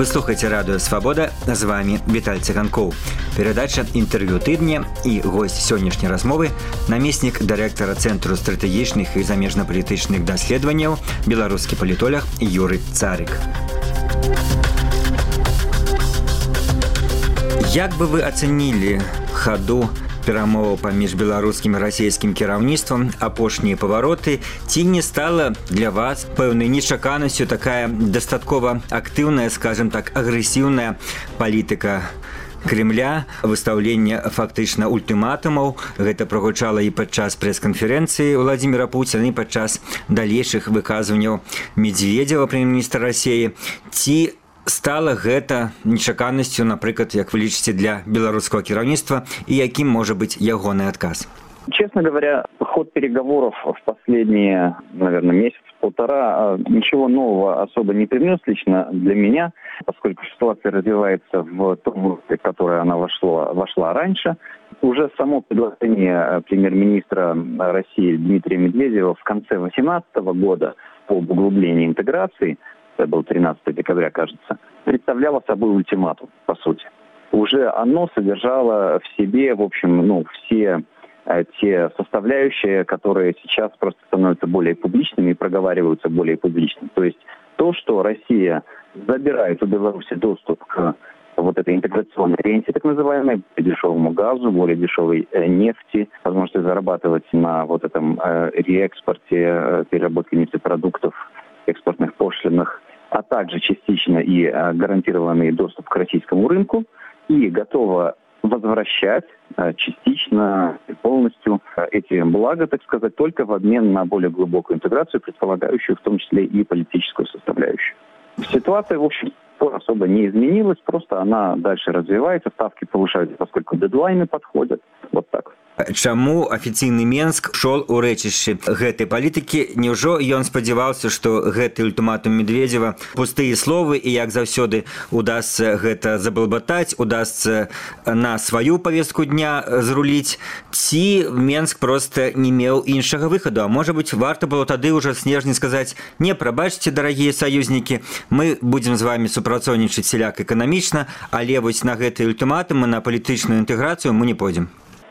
Вы слухаеце радыё Свабода, з вами Віталь Циганкоў. Перадача інтэрв'ю тыдня і госць сённяшняй размовы намеснік дырэктара Цэнтру стратэгічных і замежнапалітычных даследаванняў, беларускі палітолог Юрый Царык. Як бы вы ацэнілі хаду перамоваў паміж беларускім і расійскім кіраўніцтвам, апошнія павароты, ці не стала для вас пэўнай нечаканасцю такая дастаткова актыўная, скажем так, агрэсіўная палітыка Кремля, выстаўленне фактычна ультыматумаў? Гэта прагучала і падчас прэс-канферэнцыі Владзіміра Пуціна, і падчас далейшых выказванняў Медведзева, прэм'ер-міністра Расіі. Ці стала гэта нечаканасцю, напрыклад, як вы лічыце, для беларускага кіраўніцтва, і якім можа быць ягоны адказ? Честно говоря, ход переговоров в последние, наверное, месяц-полтора ничего нового особо не принес лично для меня, поскольку ситуация развивается в том русле, в которое она вошла раньше. Уже само предложение премьер-министра России Дмитрия Медведева в конце 2018 года по углублению интеграции, это был 13 декабря, кажется, представляло собой ультиматум, по сути. Уже оно содержало в себе, в общем, все те составляющие, которые сейчас просто становятся более публичными и проговариваются более публично. То есть то, что Россия забирает у Беларуси доступ к вот этой интеграционной ренте, так называемой, более дешевому газу, более дешевой нефти, возможности зарабатывать на вот этом реэкспорте, переработке нефтепродуктов, экспортных пошлинах, а также частично и гарантированный доступ к российскому рынку, и готова возвращать частично и полностью эти блага, так сказать, только в обмен на более глубокую интеграцию, предполагающую в том числе и политическую составляющую. Ситуация, в общем, особо не изменилась, просто она дальше развивается, ставки повышаются, поскольку дедлайны подходят. Вот так. Чаму афіцыйны Менск шол у рэчышчы гэтай палітыкі? Няўжо ён спадзяваўся, што гэты ультыматум Медведзева пустыя словы, і як заўсёды удасца гэта забалбатаць, удасца на сваю павестку дня зруліць, ці Менск проста не меў іншага выхаду? А можа быць, варта было тады ўжо снежні сказаць: не, прабачце, дарагія саюзнікі, мы будзем з вамі супрацоўнічаць сяляк эканамічна, але вось на гэты ультыматум, на палітычную інтэграцыю мы не пойдзем.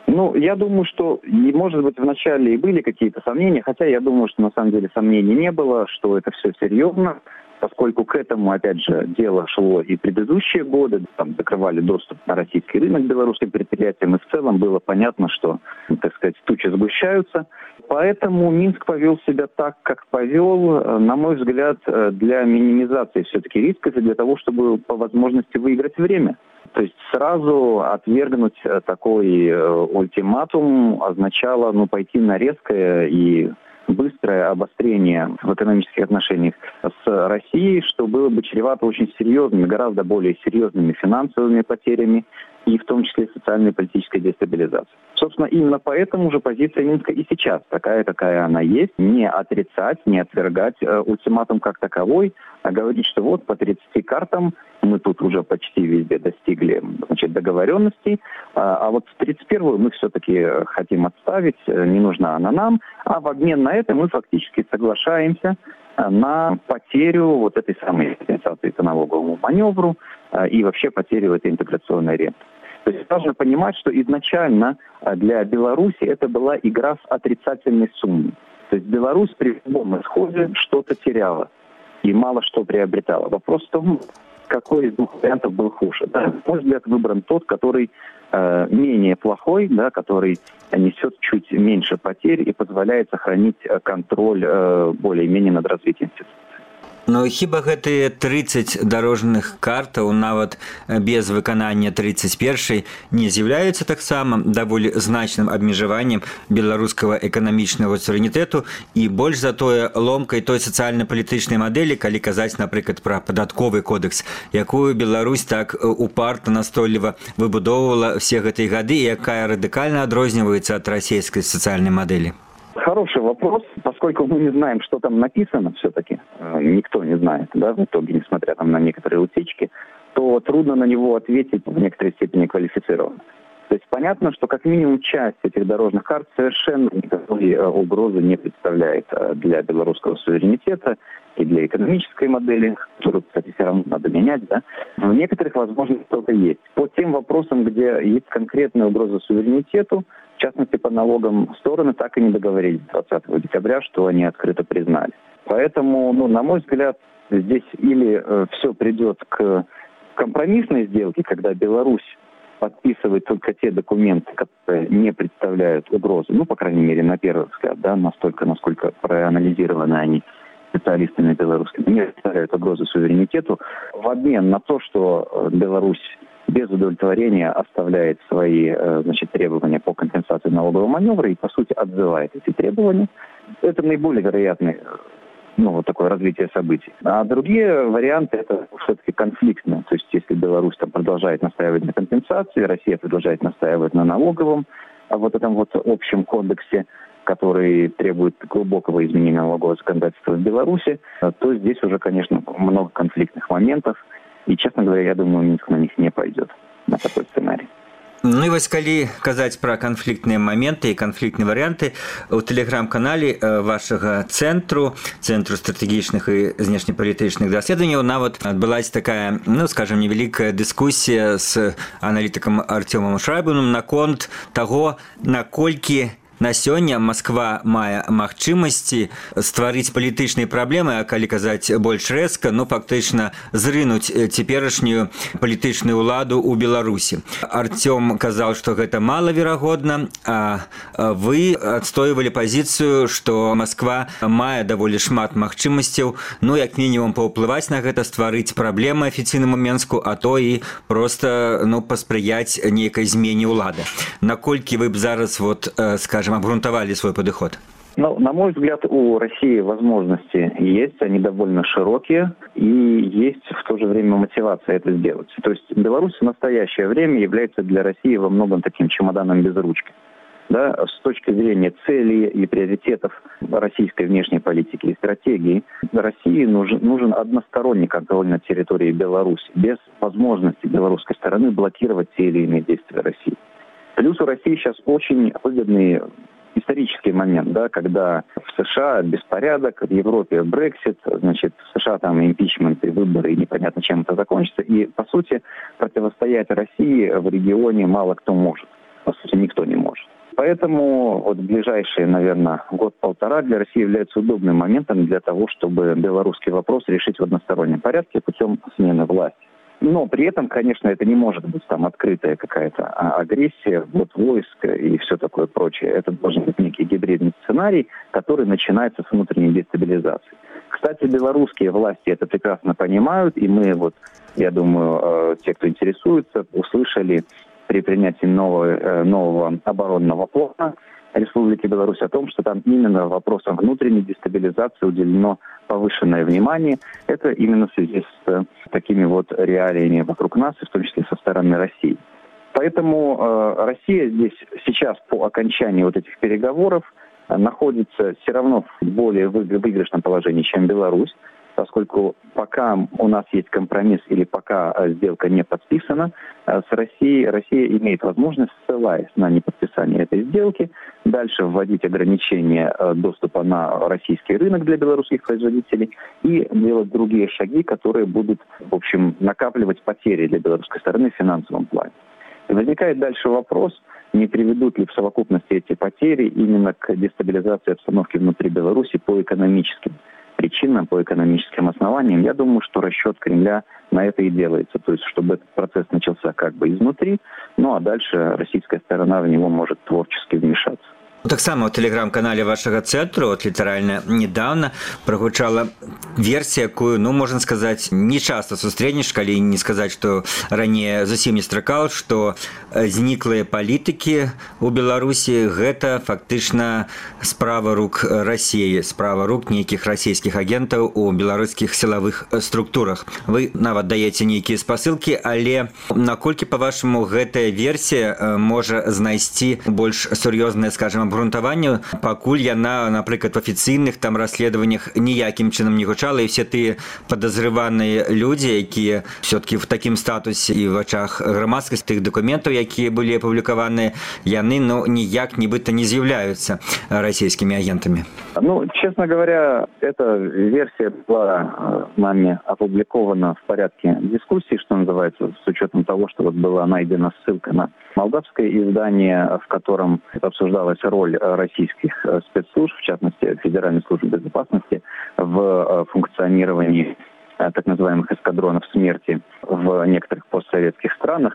Я думаю, что, может быть, вначале и были какие-то сомнения, хотя я думаю, что на самом деле сомнений не было, что это все серьезно, поскольку к этому, опять же, дело шло и предыдущие годы, там закрывали доступ на российский рынок белорусским предприятиям, и в целом было понятно, что, так сказать, тучи сгущаются. Поэтому Минск повел себя так, как повел, на мой взгляд, для минимизации все-таки рисков и для того, чтобы по возможности выиграть время. То есть сразу отвергнуть такой ультиматум означало пойти на резкое и быстрое обострение в экономических отношениях с Россией, что было бы чревато очень серьезными, гораздо более серьезными финансовыми потерями и в том числе социальной и политической дестабилизацией. Собственно, именно поэтому же позиция Минска и сейчас такая, какая она есть. Не отрицать, не отвергать ультиматум как таковой, а говорить, что вот по 30 картам мы тут уже почти везде достигли договоренностей, а вот 31-ю мы все-таки хотим отставить, не нужна она нам, а в обмен на это мы фактически соглашаемся на потерю вот этой самой компенсации по налоговому маневру и вообще потерю этой интеграционной ренты. То есть важно понимать, что изначально для Беларуси это была игра с отрицательной суммой. То есть Беларусь при любом исходе что-то теряла и мало что приобретала. Вопрос в том, какой из двух вариантов был хуже. Да? На мой взгляд, выбран тот, который менее плохой, да, который несет чуть меньше потерь и позволяет сохранить контроль более-менее над развитием ситуации. Хіба гэтыя 30 дарожных картаў, нават без выканання 31-й, не з'яўляюцца таксама даволі значным абмежаваннем беларускага эканамічнага суверэнітэту і больш за тое ломкай той сацыяльна-палітычнай мадэлі, калі казаць, напрыклад, пра падатковы кодекс, якую Беларусь так упарта, настойліва выбудоўвала все гэтыя гады, і якая радыкальна адрозніваецца ад расійскай сацыяльнай мадэлі? Хороший вопрос, поскольку мы не знаем, что там написано все-таки, никто не знает, да, в итоге, несмотря на некоторые утечки, то трудно на него ответить в некоторой степени квалифицированно. То есть понятно, что как минимум часть этих дорожных карт совершенно никакой угрозы не представляет для белорусского суверенитета и для экономической модели, которую, кстати, все равно надо менять, да. В некоторых возможностях только есть. По тем вопросам, где есть конкретная угроза суверенитету, в частности, по налогам, стороны так и не договорились 20 декабря, что они открыто признали. Поэтому, на мой взгляд, здесь или все придет к компромиссной сделке, когда Беларусь подписывает только те документы, которые не представляют угрозы, по крайней мере, на первый взгляд, да, настолько, насколько проанализированы они специалистами белорусскими, не представляют угрозы суверенитету, в обмен на то, что Беларусь без удовлетворения оставляет свои требования по компенсации налогового маневра и, по сути, отзывает эти требования. Это наиболее вероятный такое развитие событий. А другие варианты это все-таки конфликтные. То есть если Беларусь продолжает настаивать на компенсации, Россия продолжает настаивать на налоговом, этом общем кодексе, который требует глубокого изменения налогового законодательства в Беларуси, то здесь уже, конечно, много конфликтных моментов. И, честно говоря, я думаю, Минск на них не пойдет, на такой сценарий. Ну і вось калі казаць пра канфліктныя моменты і канфліктныя варыянты, у тэлеграм-канале вашага цэнтру стратэгічных і знешнепалітычных даследаванняў нават адбылася такая, скажем, невялікая дыскусія з аналітыкам Артёмам Шрайбаным наконт таго, наколькі на сёння Москва мае магчымасці стварыць палітычныя праблемы, а калі казаць больш рэзка, фактычна зрынуць цяперашнюю палітычную ўладу ў Беларусі. Артём казаў, што гэта малаверагодна, а вы адстойвалі пазіцыю, што Москва мае даволі шмат магчымасцяў, як мінімум паўплываць на гэта, стварыць праблемы афіцыйнаму Менску, а то і проста паспрыяць нейкай змене ўлады. Наколькі вы б зараз скажем, обґрунтовали свой подход? На мой взгляд, у России возможности есть, они довольно широкие, и есть в то же время мотивация это сделать. То есть Беларусь в настоящее время является для России во многом таким чемоданом без ручки. Да, с точки зрения целей и приоритетов российской внешней политики и стратегии, России нужен односторонний контроль над территорией Беларуси, без возможности белорусской стороны блокировать те или иные действия России. Плюс у России сейчас очень выгодный исторический момент, да, когда в США беспорядок, в Европе Брексит, в США там импичмент и выборы, и непонятно, чем это закончится. И, по сути, противостоять России в регионе мало кто может. По сути, никто не может. Поэтому ближайшие, наверное, год-полтора для России являются удобным моментом для того, чтобы белорусский вопрос решить в одностороннем порядке путем смены власти. Но при этом, конечно, это не может быть открытая какая-то агрессия, войск и все такое прочее. Это должен быть некий гибридный сценарий, который начинается с внутренней дестабилизации. Кстати, белорусские власти это прекрасно понимают, и мы, я думаю, те, кто интересуется, услышали при принятии нового оборонного плана Республики Беларусь о том, что там именно вопросам внутренней дестабилизации уделено повышенное внимание. Это именно в связи с такими реалиями вокруг нас, и в том числе со стороны России. Поэтому Россия здесь сейчас по окончании этих переговоров находится все равно в более выигрышном положении, чем Беларусь, поскольку пока у нас есть компромисс или пока сделка не подписана, с Россией Россия имеет возможность, ссылаясь на неподписание этой сделки, дальше вводить ограничения доступа на российский рынок для белорусских производителей и делать другие шаги, которые будут, в общем, накапливать потери для белорусской стороны в финансовом плане. И возникает дальше вопрос, не приведут ли в совокупности эти потери именно к дестабилизации обстановки внутри Беларуси по экономическим причинам, по экономическим основаниям. Я думаю, что расчет Кремля на это и делается. То есть, чтобы этот процесс начался изнутри, а дальше российская сторона в него может творчески вмешаться. Таксама ў тэлеграм-канале вашага цэнтру літаральна недавно прагучала версія, якую, можна сказаць, не часта сустрэнеш, калі не сказаць, што раней зусім не стракаў, што зніклыя палітыкі ў Беларусі гэта фактычна справа рук Расіі, справа рук нейкіх расійскіх агентаў у беларускіх сілавых структурах. Вы нават даеце нейкія спасылкі, але наколькі, па-вашаму, гэтая версія можа знайсці больш сур'ёзнае, скажем, абгрунтаванню, пакуль яна, напрыклад, в афіцыйных расследаваннях ніякім чынам не сначала, и все те подозреванные люди, якія все-таки в такім статусе и в очах громадскости тых документов, якія были опубликованы, яны, ніяк нібыта не з'являются российскими агентами. Честно говоря, эта версия была нами опубликована в порядке дискуссии, что называется, с учетом того, что была найдена ссылка на молдавское издание, в котором обсуждалась роль российских спецслужб, в частности, Федеральной службы безопасности, в функционировании так называемых эскадронов смерти в некоторых постсоветских странах.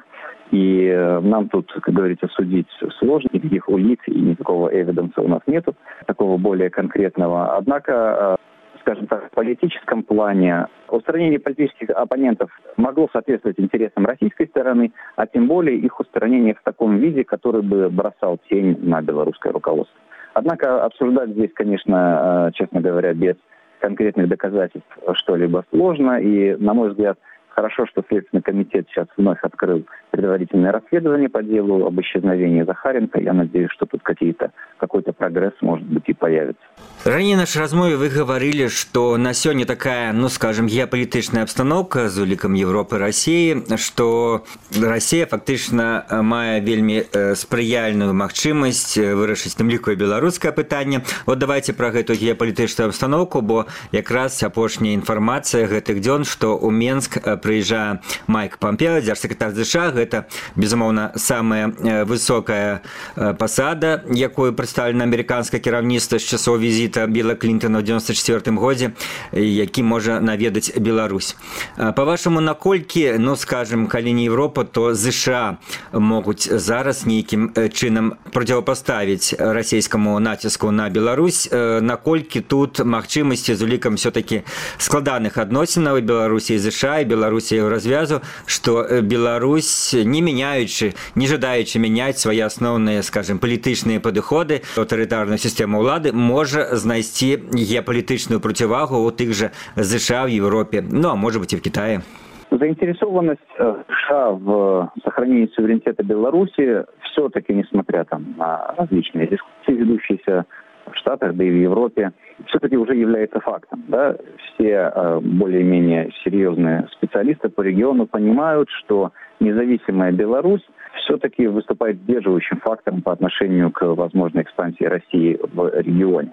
И нам тут, как говорится, судить сложно, никаких улик и никакого эвиденса у нас нету, такого более конкретного. Однако, скажем так, в политическом плане устранение политических оппонентов могло соответствовать интересам российской стороны, а тем более их устранение в таком виде, который бы бросал тень на белорусское руководство. Однако обсуждать здесь, конечно, честно говоря, без конкретных доказательств что-либо сложно. И, на мой взгляд, хорошо, что Следственный комитет сейчас вновь открыл предварительное расследование по делу об исчезновении Захаренко. Я надеюсь, что тут какой-то прогресс, может быть, и появится. Ранее в нашей размове вы говорили, что на сегодня такая, скажем, геополитичная обстановка с уликом Европы и России, что Россия фактично мае вельми спрыяльную магчымасць вырашыць тым ліку і беларускае пытанне. Вот давайте про эту геополитичную обстановку, бо якраз апошняя информация гэтых дзён, что у Менск прыязджае Майк Помпео, дзяржсакратар США. Гэта, безумоўна, самая высокая пасада, якую прадстаўлена амерыканскае кіраўніцтва з часоў візіта Билла Клінтона ў 94 годзе, які можа наведаць Беларусь. Па-вашаму, наколькі, скажем, калі не Европа, то США могуць зараз нейкім чынам процівпаставіць расійскаму націску на Беларусь, наколькі тут магчымасці з улікам все-таки складаных адносінаў Беларусі і США і Беларусі ў развязу, што Беларусь, не меняючи, не жадаючи менять свои основные, скажем, політичные подходы, авторитарную систему улады, може знайти геополитичную противагу у тих же США в Европе, а может быть и в Китае. Заинтересованность США в сохранении суверенитета Беларуси все-таки, несмотря на различные дискуссии, ведущиеся в Штатах, да и в Европе, все-таки уже является фактом. Да? Все более-менее серьезные специалисты по региону понимают, что независимая Беларусь все-таки выступает сдерживающим фактором по отношению к возможной экспансии России в регионе.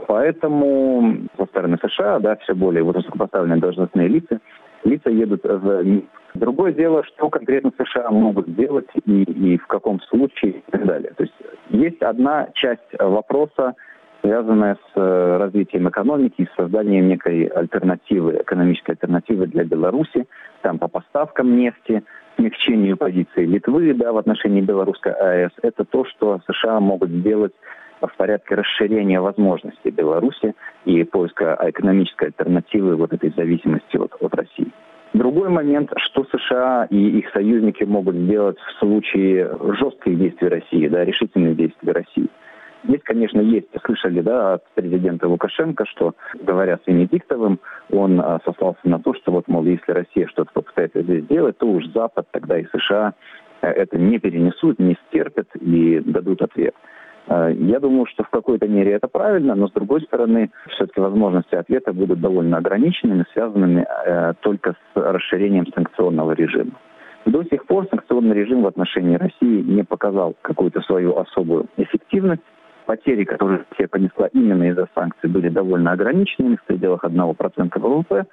Поэтому со стороны США, все более высокопоставленные должностные лица едут в Минск. Другое дело, что конкретно США могут сделать и в каком случае и так далее. То есть есть одна часть вопроса, связанная с развитием экономики и созданием некой альтернативы, экономической альтернативы для Беларуси, по поставкам нефти, смягчению позиции Литвы в отношении белорусской АЭС. Это то, что США могут сделать в порядке расширения возможностей Беларуси и поиска экономической альтернативы этой зависимости от России. Другой момент, что США и их союзники могут сделать в случае жестких действий России, решительных действий России. Здесь, конечно, слышали, от президента Лукашенко, что, говоря с Венедиктовым, он сослался на то, что если Россия что-то попытается здесь сделать, то уж Запад, тогда и США это не перенесут, не стерпят и дадут ответ. Я думаю, что в какой-то мере это правильно, но с другой стороны, все-таки возможности ответа будут довольно ограниченными, связанными только с расширением санкционного режима. До сих пор санкционный режим в отношении России не показал какую-то свою особую эффективность. Потери, которые Россия понесла именно из-за санкций, были довольно ограниченными, в пределах 1% ВВП.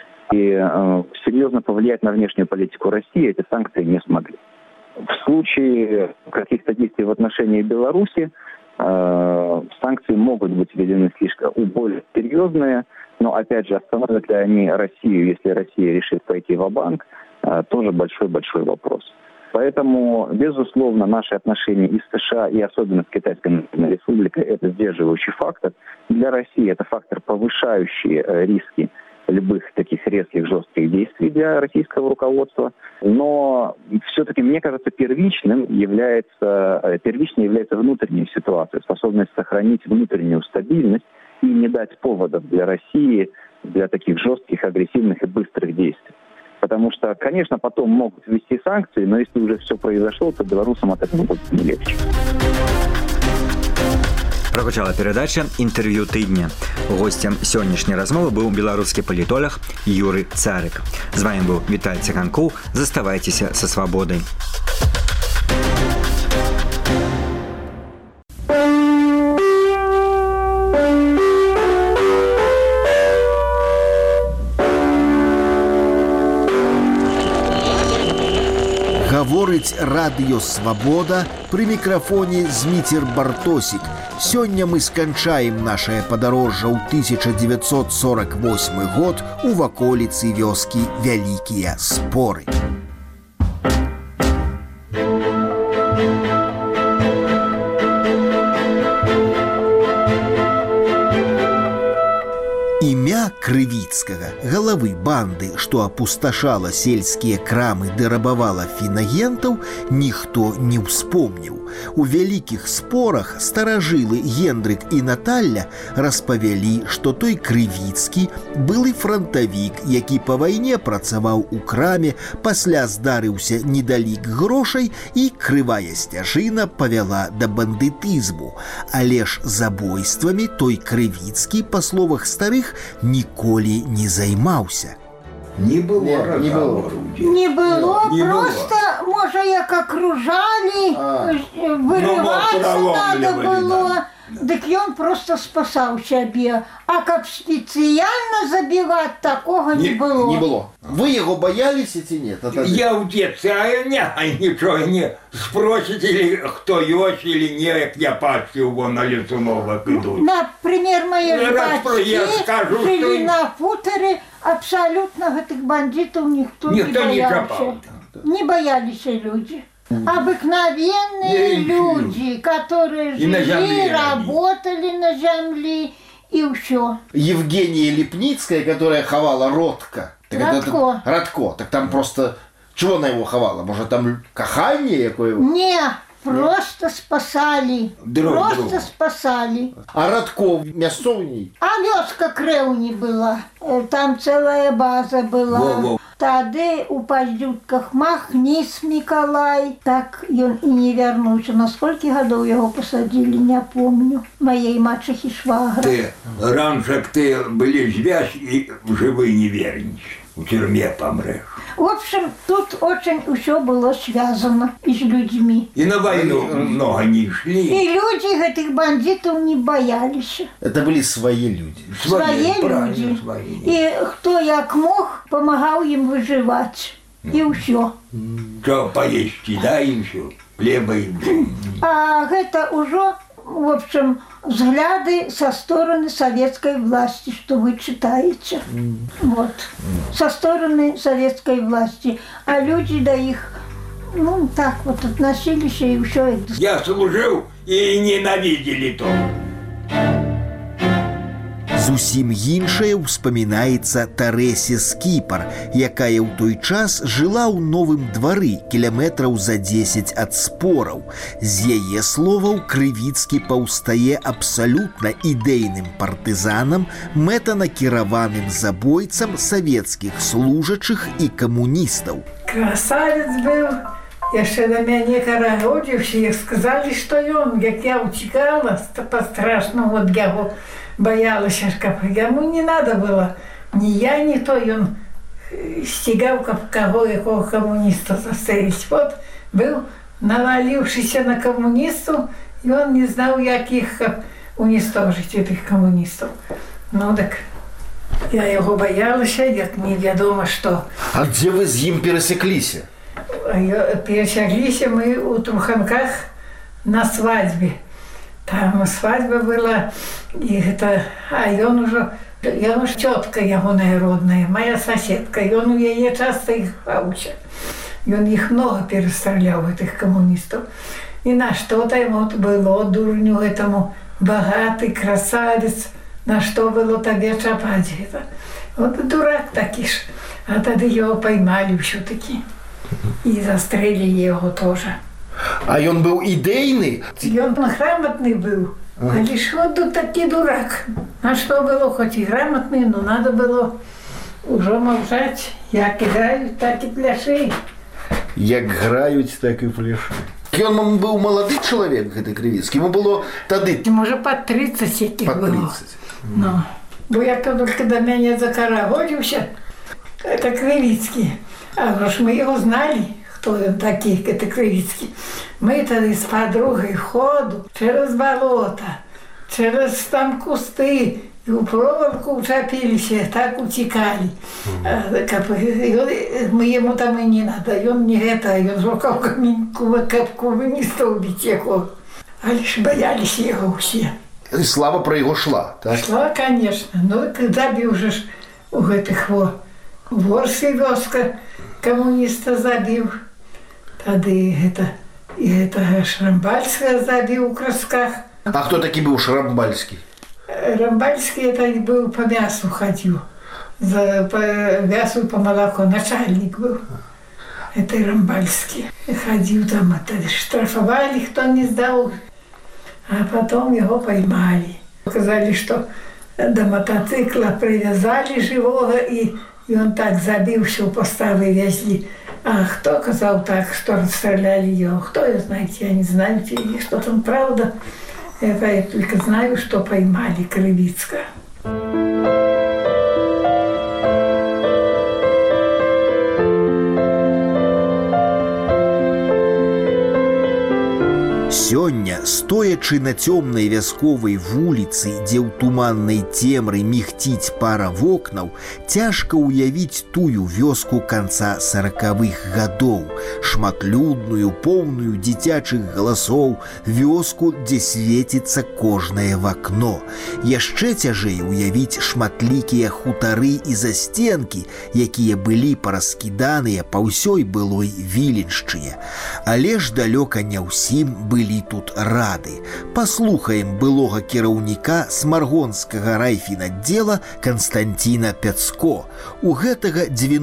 И серьезно повлиять на внешнюю политику России эти санкции не смогли. В случае каких-то действий в отношении Беларуси санкции могут быть введены слишком более серьезные, но, опять же, остановят ли они Россию, если Россия решит пойти ва-банк, тоже большой-большой вопрос. Поэтому, безусловно, наши отношения и с США, и особенно с Китайской Народной Республикой, это сдерживающий фактор. Для России это фактор, повышающий риски любых таких резких, жестких действий для российского руководства. Но все-таки, мне кажется, первичной является внутренняя ситуация, способность сохранить внутреннюю стабильность и не дать поводов для России для таких жестких, агрессивных и быстрых действий. Потому что, конечно, потом могут ввести санкции, но если уже все произошло, то белорусам от этого будет не легче. Прагучала перадача «Інтэрв'ю тыдня». Гостем сённяшняй размовы быў беларускі палітолог Юрый Царык. З вами быў Віталь Цыганкоў. Заставайцеся са свабодай. Гаворыць радыё «Свабода», пры мікрафоне Зміцер Бартосік. Сёння мы сканчаем нашае падарожжа ў 1948 год у ваколіцы вёскі Вялікія Споры. Імя Крывіцкага, галавы банды, што апусташала сельскія крамы ды рабавала фінагентаў, ніхто не ўспомніў. У вялікіх спорах старажылы Гендрык і Наталля распавялі, што той Крывіцкі былы франтавік, які па вайне працаваў у краме, пасля здарыўся недалік грошай і крывая сцяжына павяла да бандытызму. Але ж забойствамі той Крывіцкі, па словах старых, ніколі не займаўся. Не было. Просто, может, як окружали, вырываться надо было. Так он просто спасал себе. А как специально забивать, такого не было. Не было. Вы его боялись или нет? Я в детстве, ничего не спросите, или кто есть или нет, я пастил вон на Лесуновок идут. Например, мои батьки жили на хуторе, абсолютно этих бандитов никто не боялся. Не боялись люди. Обыкновенные люди, которые жили, работали на земле и все. Евгения Лепницкая, которая ховала Родко. Радко. Так там просто... Чего она его ховала? Может, там кахание какое? Не, просто спасали. Спасали. А Радко мясцовней? А вёска Крэўні была. Там целая база была. Тады у паздютках Махнис Миколай. Так ён і не вярнуўся. На сколькі гадоў яго пасадзілі, не помню. Моей мачехи швагра. Ты раньше ты были связь и живы не вернешь. В тюрьме помрешь. В общем, тут очень все было связано и с людьми. И на войну много не шли. И люди этих бандитов не боялись. Это были свои люди. Свои люди. И кто як мог, помогал им выживать. И все. Что поесть, да, и все. Хлеба и... А это уже, в общем, взгляды со стороны советской власти, что вы читаете. Вот. Со стороны советской власти. А люди до их, так вот относились и все это. Я служил и ненавидели то. Зусім іншае ўспамінаецца Тарэсе Скіпар, якая ў той час жыла ў Новым двары, кіляметраў за 10 ад спораў. З яе словаў, Крывіцкі паўстае абсалютна ідэйным партызанам, мэтанакіраваным забойцам савецкіх служачых і камуністаў. Красавец быў, яшчэ на мяне карагодзіўся, як сказалі, што ён, як я уцікала па-страшнаму ад яго, боялась, каб яму не надо было ни я, ни то, ён стигал, каб кого якого коммуниста застрелить. Вот был навалившийся на коммунистов, и он не знал, як их уничтожить, этих коммунистов. Ну так я его боялась, як неведомо что. А где вы с ним пересеклись? Пересеклись мы у Труханках на свадьбе. Там свадьба была, и это, ён уже, я уж тетка ягоная родная, моя соседка, и он у яе часто их бався. И он их много перестрелял, этих коммунистов. И на что-то ему было, дурню этому, богатый красавец, на что было тебе чапать это. Вот дурак такой ж. А тогда его поймали все-таки. И застрелили его тоже. А ён быў ідэйны? Ён грамотный был. А лишь вот таки дурак. А что было, хоть и грамотный, но надо было уже молчать. Як играют, так и пляши. Як граюць, так і пляши. Ён быў малады чалавек, гэты Крывіцкі. Яму было тады... Можа, пад 30 якіх было. Ну, бо як толькі да мяне закарагодзіўся, это Крывіцкі. А ж мы яго зналі, хто ён такі, гэта Крывіцкі. Мы тады з падругай ходу через балота, через там кусты, і ў провалку ўчапіліся, так уцікалі. Мы яму там і не надо, ён не гэта, ён зрукаў каменьку, капку выністаў біць яго. Але ж баяліся яго ўсе. І слава пра яго шла, так? Шла, конечно. Ну, забіў же ж у гэтых Ворскай вёска камуніста забіў. Тады і гэтага Шрамбальскага забіў у Красках. А хто такі быў Шрамбальскі? Рамбальскі это быў по мясу хадзіў. По мясу, по молоку. Начальник быў. Это Рамбальскі. Хадзіў там, штрафовали, хто не здаў. А потом его поймали. Сказали, что до мотоцикла привязали живого, и он так забился, у поста вывезли. А кто сказал так, что расстреляли его? Кто я, знаете, я не знаю, что там правда. Это я только знаю, что поймали Крывицкого. Сёння, стоячы на цёмнай вясковай вуліцы, дзе ў туманнай цемры мігціць пара вокнаў, цяжка ўявіць тую вёску канца 40-х гадоў, шматлюдную, поўную дзіцячых галасоў, вёску, дзе свеціцца кожнае вакно. Яшчэ цяжэй уявіць шматлікія хутары і засценкі, якія былі параскіданыя па ўсёй былой Віленшчыне. Але ж далёка не ўсім былі тут рады. Паслухаем былога кіраўніка Смаргонскага райфінаддзела Канстанціна Пяцко. У гэтага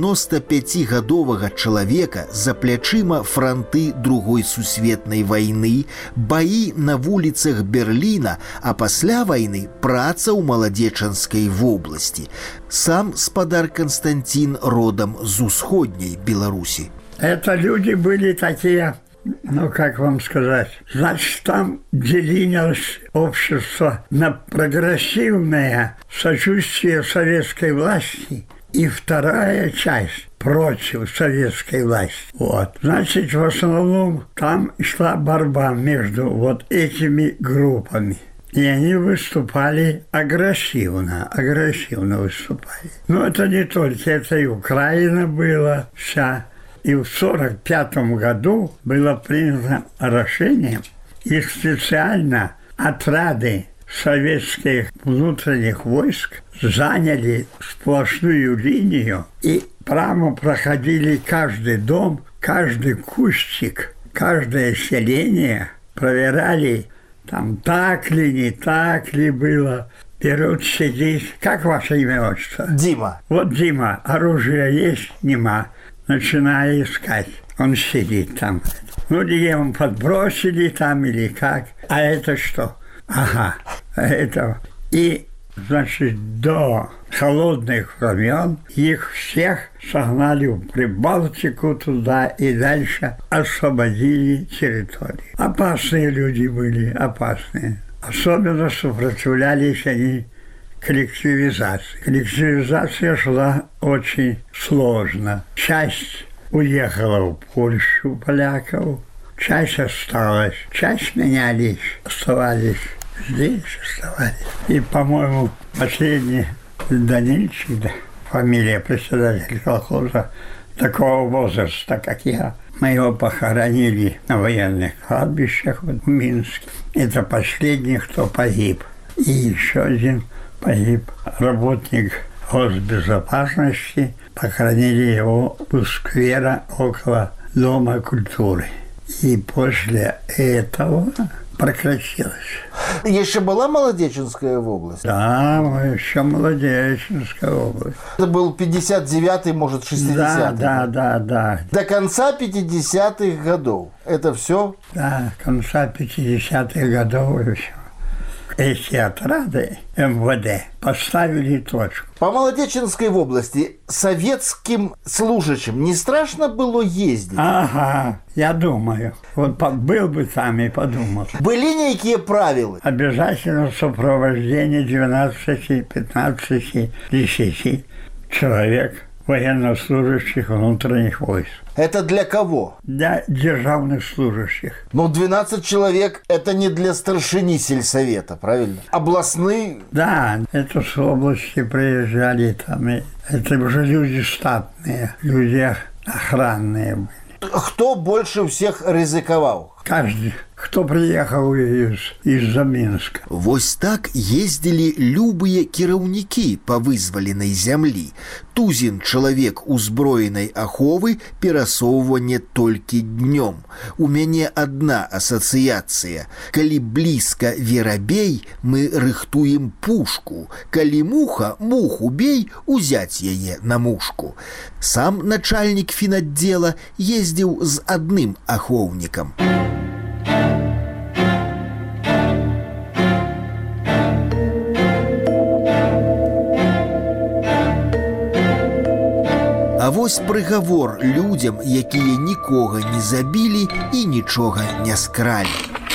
95-гадовага чалавека за плячыма франты Другой сусветнай вайны, баі на вуліцах Берліна, а пасля вайны праца ў Маладзечанскай вобласці. Сам спадар Константин родом з усходняй Беларуси. Это люди были такие, ну, как вам сказать, значит, там делилось общество на прогрессивное сочувствие советской власти и вторая часть против советской власти. Вот. Значит, в основном там шла борьба между вот этими группами. И они выступали агрессивно выступали. Но это не только, это и Украина была вся. И в 1945 году было принято решение, и специально отряды советских внутренних войск заняли сплошную линию и прямо проходили каждый дом, каждый кустик, каждое селение, проверяли, там так ли, не так ли было. Берут сидеть. Как ваше имя, отчество? Дима. Вот Дима. Оружие есть? Нема. Начинаю искать. Он сидит там. Ну, где он подбросили там или как. А это что? Ага, это. И, значит, до холодных времен их всех согнали в Прибалтику туда и дальше освободили территорию. Опасные люди были, опасные. Особенно сопротивлялись они коллективизации. Коллективизация шла очень сложно. Часть уехала в Польшу, поляков, часть осталась, часть менялись, оставались здесь, оставались. И, по-моему, последний Данильчик, да, фамилия председателя колхоза, такого возраста, как я, мы его похоронили на военных кладбищах в Минске. Это последний, кто погиб. И еще один погиб работник госбезопасности. Похоронили его у сквера около Дома культуры. И после этого прекратилось. Еще была Молодеченская область? Да, еще Молодеченская область. Это был 59-й, может, 60-й? Да. До конца 50-х годов. Это все? Да, конца 50-х годов еще. эти отряды МВД поставили точку. По Молодеченской области советским служащим не страшно было ездить? Ага, я думаю. Вот был бы там и подумал. Были некие правила? Обязательно сопровождение 12, 15, 10 человек военнослужащих внутренних войск. Это для кого? Для державных служащих. Ну, 12 человек – это не для старшини сельсовета, правильно? Областные? Да, это с области приезжали там. И это уже люди штатные, люди охранные были. Кто больше всех ризыковал? Каждый, кто приехал из-за Минска. Вось так ездили любые кіраўнікі па вызваленай зямлі. Тузін чалавек узброенай аховы, перасоўванне толькі днём. У мяне адна асацыяцыя. Калі блізка верабей, мы рыхтуем пушку. Калі муха, муху бей, узяць яе на мушку. Сам начальнік фінаддзела ездзіў з адным ахоўнікам. А вось прыгавор людзям, якія нікога не забілі і нічога не скралі.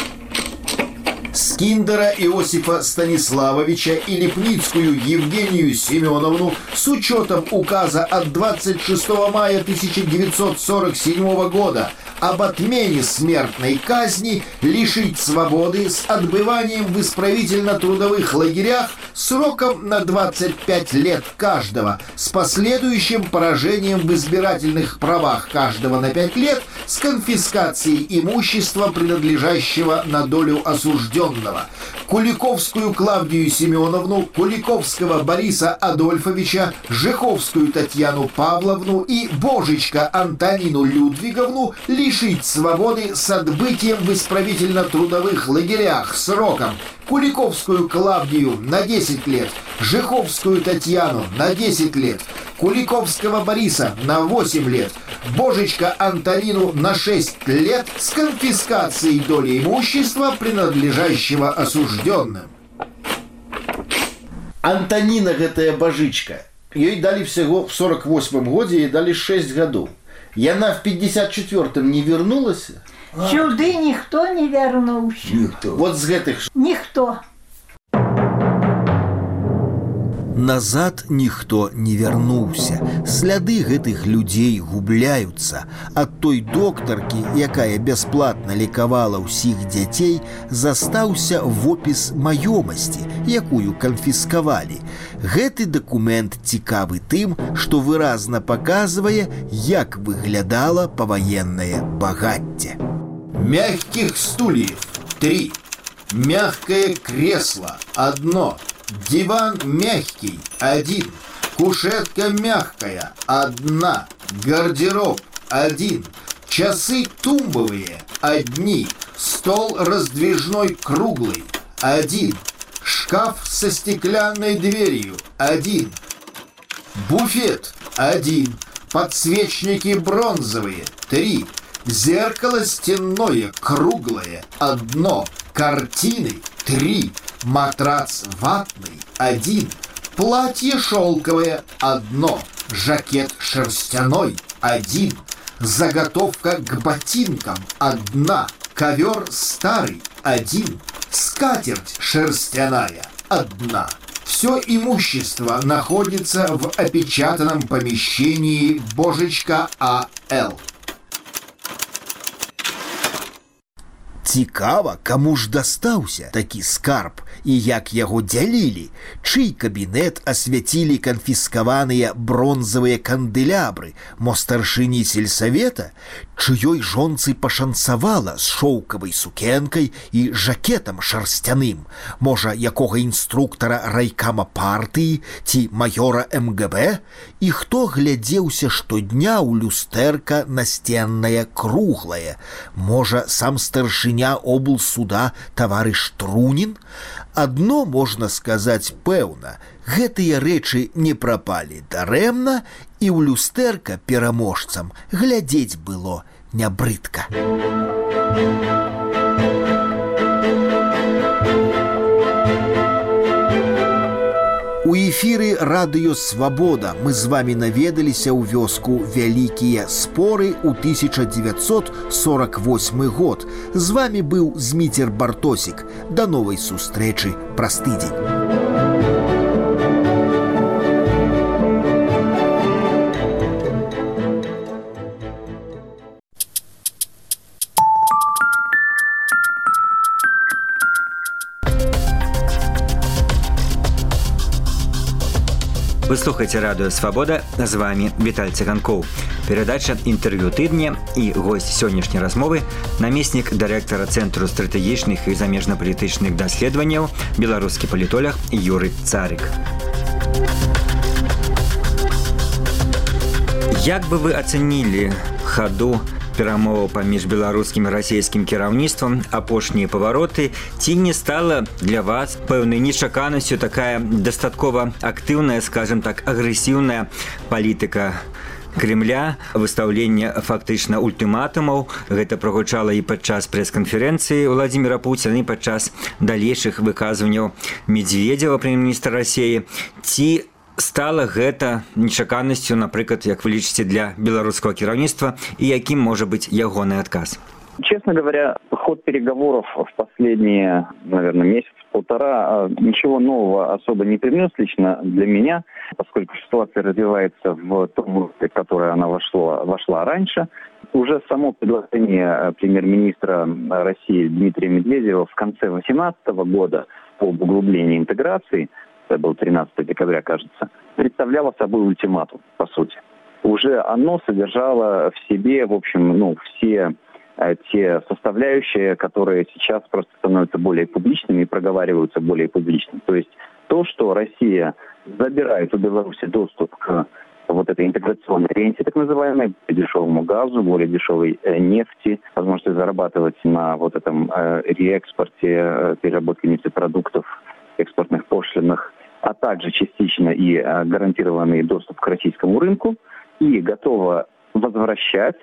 Скиндера Иосифа Станиславовича и Липницкую Евгению Семеновну с учетом указа от 26 мая 1947 года об отмене смертной казни лишить свободы с отбыванием в исправительно-трудовых лагерях сроком на 25 лет каждого, с последующим поражением в избирательных правах каждого на 5 лет, с конфискацией имущества, принадлежащего на долю осужденного. Куликовскую Клавдию Семеновну, Куликовского Бориса Адольфовича, Жеховскую Татьяну Павловну и Божечка Антонину Людвиговну лишить свободы с отбытием в исправительно-трудовых лагерях сроком. Куликовскую Клавдию на 10 лет, Жеховскую Татьяну на 10 лет, Куликовского Бориса на 8 лет, Божечка Антонину на 6 лет с конфискацией доли имущества, принадлежащего осужденным. Антонина, гэтая Божечка, ей дали всего в 48 году, ей дали 6 годов. И она в 54-м не вернулась? Сюды никто не вернулся. Никто. Вот с гэтых... Никто. Назад ніхто не вярнуўся. Сляды гэтых людзей губляюцца. Ад той доктаркі, якая бясплатна лекавала ўсіх дзяцей, застаўся вопіс маёмасці, якую канфіскавалі. Гэты дакумент цікавы тым, што выразна паказвае, як выглядала паваеннае багацце. Мягких стульев – 3. Мягкое кресло – 1. Диван мягкий – 1. Кушетка мягкая – 1. Гардероб – 1. Часы тумбовые – 1. Стол раздвижной круглый – 1. Шкаф со стеклянной дверью – 1. Буфет – 1. Подсвечники бронзовые – 3. Зеркало стенное круглое – 1. Картины – 3. Матрац ватный – 1. Платье шелковое – 1. Жакет шерстяной – 1. Заготовка к ботинкам – 1. Ковер старый – 1. Скатерть шерстяная – 1. Все имущество находится в опечатанном помещении Божечка А.Л. Цікава, каму ж дастаўся такі скарб і як яго дзялілі, чый кабінет асвяцілі канфіскаваныя бронзавыя кандэлябры, мо старшыні сельсавета, чыёй жонцы пашанцавала з шоўкавай сукенкай і жакетам шарсцяным, можа, якога інструктара райкама партыі ці маёра МГБ, і хто глядзеўся штодня ў люстэрка насценнае круглае, можа, сам старшыня облсуда таварыш Трунін? Адно можна сказаць пэўна, гэтыя рэчы не прапалі дарэмна, і ў люстэрка пераможцам глядзець было не брыдка. эфіры радыё Свабода. Мы з вами наведаліся ў вёску Вялікія Споры ў 1948 год. З вами быў Зміцер Бартосік. Да новай сустрэчы праз тыдзень. Вы слухаеце радыё Свабода, з вами Віталь Цыганкоў. Перадача інтэрв'ю тыдня і госць сённяшняй размовы намеснік дырэктара Цэнтру стратэгічных і замежна-палітычных даследаванняў, беларускі палітолог Юрый Царык. Як бы вы ацэнілі хаду перамоваў паміж беларускім і расійскім кіраўніцтвам, апошнія павароты, ці не стала для вас пэўнай нечаканасцю такая дастаткова актыўная, скажем так, агрэсіўная палітыка Кремля, выстаўленне фактычна ультыматумаў? Гэта прагучала і падчас прэс-канферэнцыі Владзіміра Пуціна, і падчас далейшых выказванняў Медведзева, прэм'ер-міністра Расіі. Ці стала гэта нечаканасцю, напрыклад, як вы лічыце, для беларускага кіраўніцтва, і якім можа быць ягоны адказ? Честно говоря, ход переговоров в последние, наверное, месяц-полтора ничего нового особо не принес лично для меня, поскольку ситуация развивается в том русле, в которое она вошла раньше. Уже само предложение премьер-министра России Дмитрия Медведева в конце 2018 года по углублению интеграции, это был 13 декабря, кажется, представляло собой ультиматум, по сути. Уже оно содержало в себе, в общем, все те составляющие, которые сейчас просто становятся более публичными и проговариваются более публично. То есть то, что Россия забирает у Беларуси доступ к вот этой интеграционной ренте, так называемой, более дешевому газу, более дешевой нефти, возможности зарабатывать на вот этом реэкспорте, переработке нефтепродуктов, экспортных пошлинах, а также частично и гарантированный доступ к российскому рынку, и готова возвращать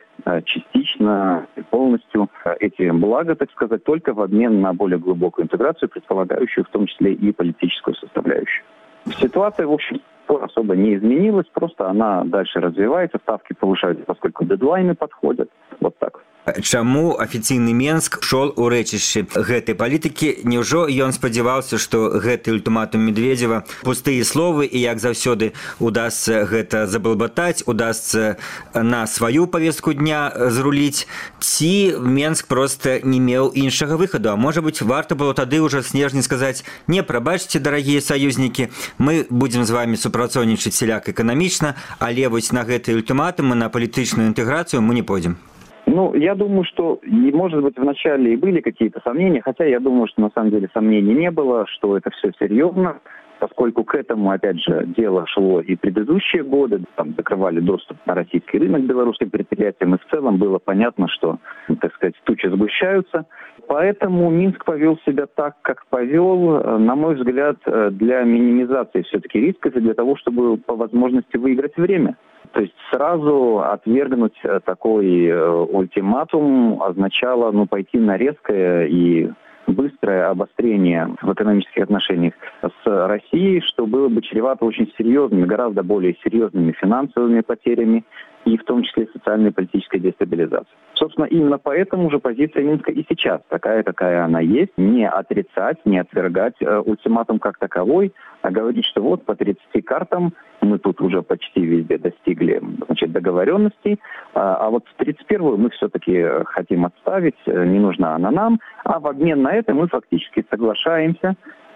частично и полностью эти блага, так сказать, только в обмен на более глубокую интеграцию, предполагающую в том числе и политическую составляющую. Ситуация, в общем, особо не изменилась, просто она дальше развивается, ставки повышаются, поскольку дедлайны подходят. Вот так. Чаму афіцыйны Менск шол у рэчышчы гэтай палітыкі? Няўжо ён спадзяваўся, што гэты ультыматум Медведзева пустыя словы, і як заўсёды удасца гэта забалбатаць, удасца на сваю павестку дня зруліць, ці Менск проста не меў іншага выхаду? А можа быць, варта было тады ўжо снежні сказаць: не, прабачце, дарагія саюзнікі, мы будзем з вамі супрацоўнічаць сяляк эканамічна, але вось на гэты ультыматум, на палітычную інтэграцыю мы не пойдзем. Я думаю, что, может быть, вначале и были какие-то сомнения, хотя я думаю, что на самом деле сомнений не было, что это все серьезно, поскольку к этому, опять же, дело шло и предыдущие годы, там закрывали доступ на российский рынок белорусским предприятиям, и в целом было понятно, что, так сказать, тучи сгущаются. Поэтому Минск повел себя так, как повел, на мой взгляд, для минимизации все-таки рисков и для того, чтобы по возможности выиграть время. То есть сразу отвергнуть такой ультиматум означало пойти на резкое и быстрое обострение в экономических отношениях с Россией, что было бы чревато очень серьезными, гораздо более серьезными финансовыми потерями и в том числе социальной и политической дестабилизацией. Собственно, именно поэтому же позиция Минска и сейчас такая, какая она есть. Не отрицать, не отвергать ультиматум как таковой, а говорить, что вот по 30 картам мы тут уже почти везде достигли, договоренностей, а вот 31-ю мы все-таки хотим отставить, не нужна она нам, а в обмен на это мы фактически соглашаемся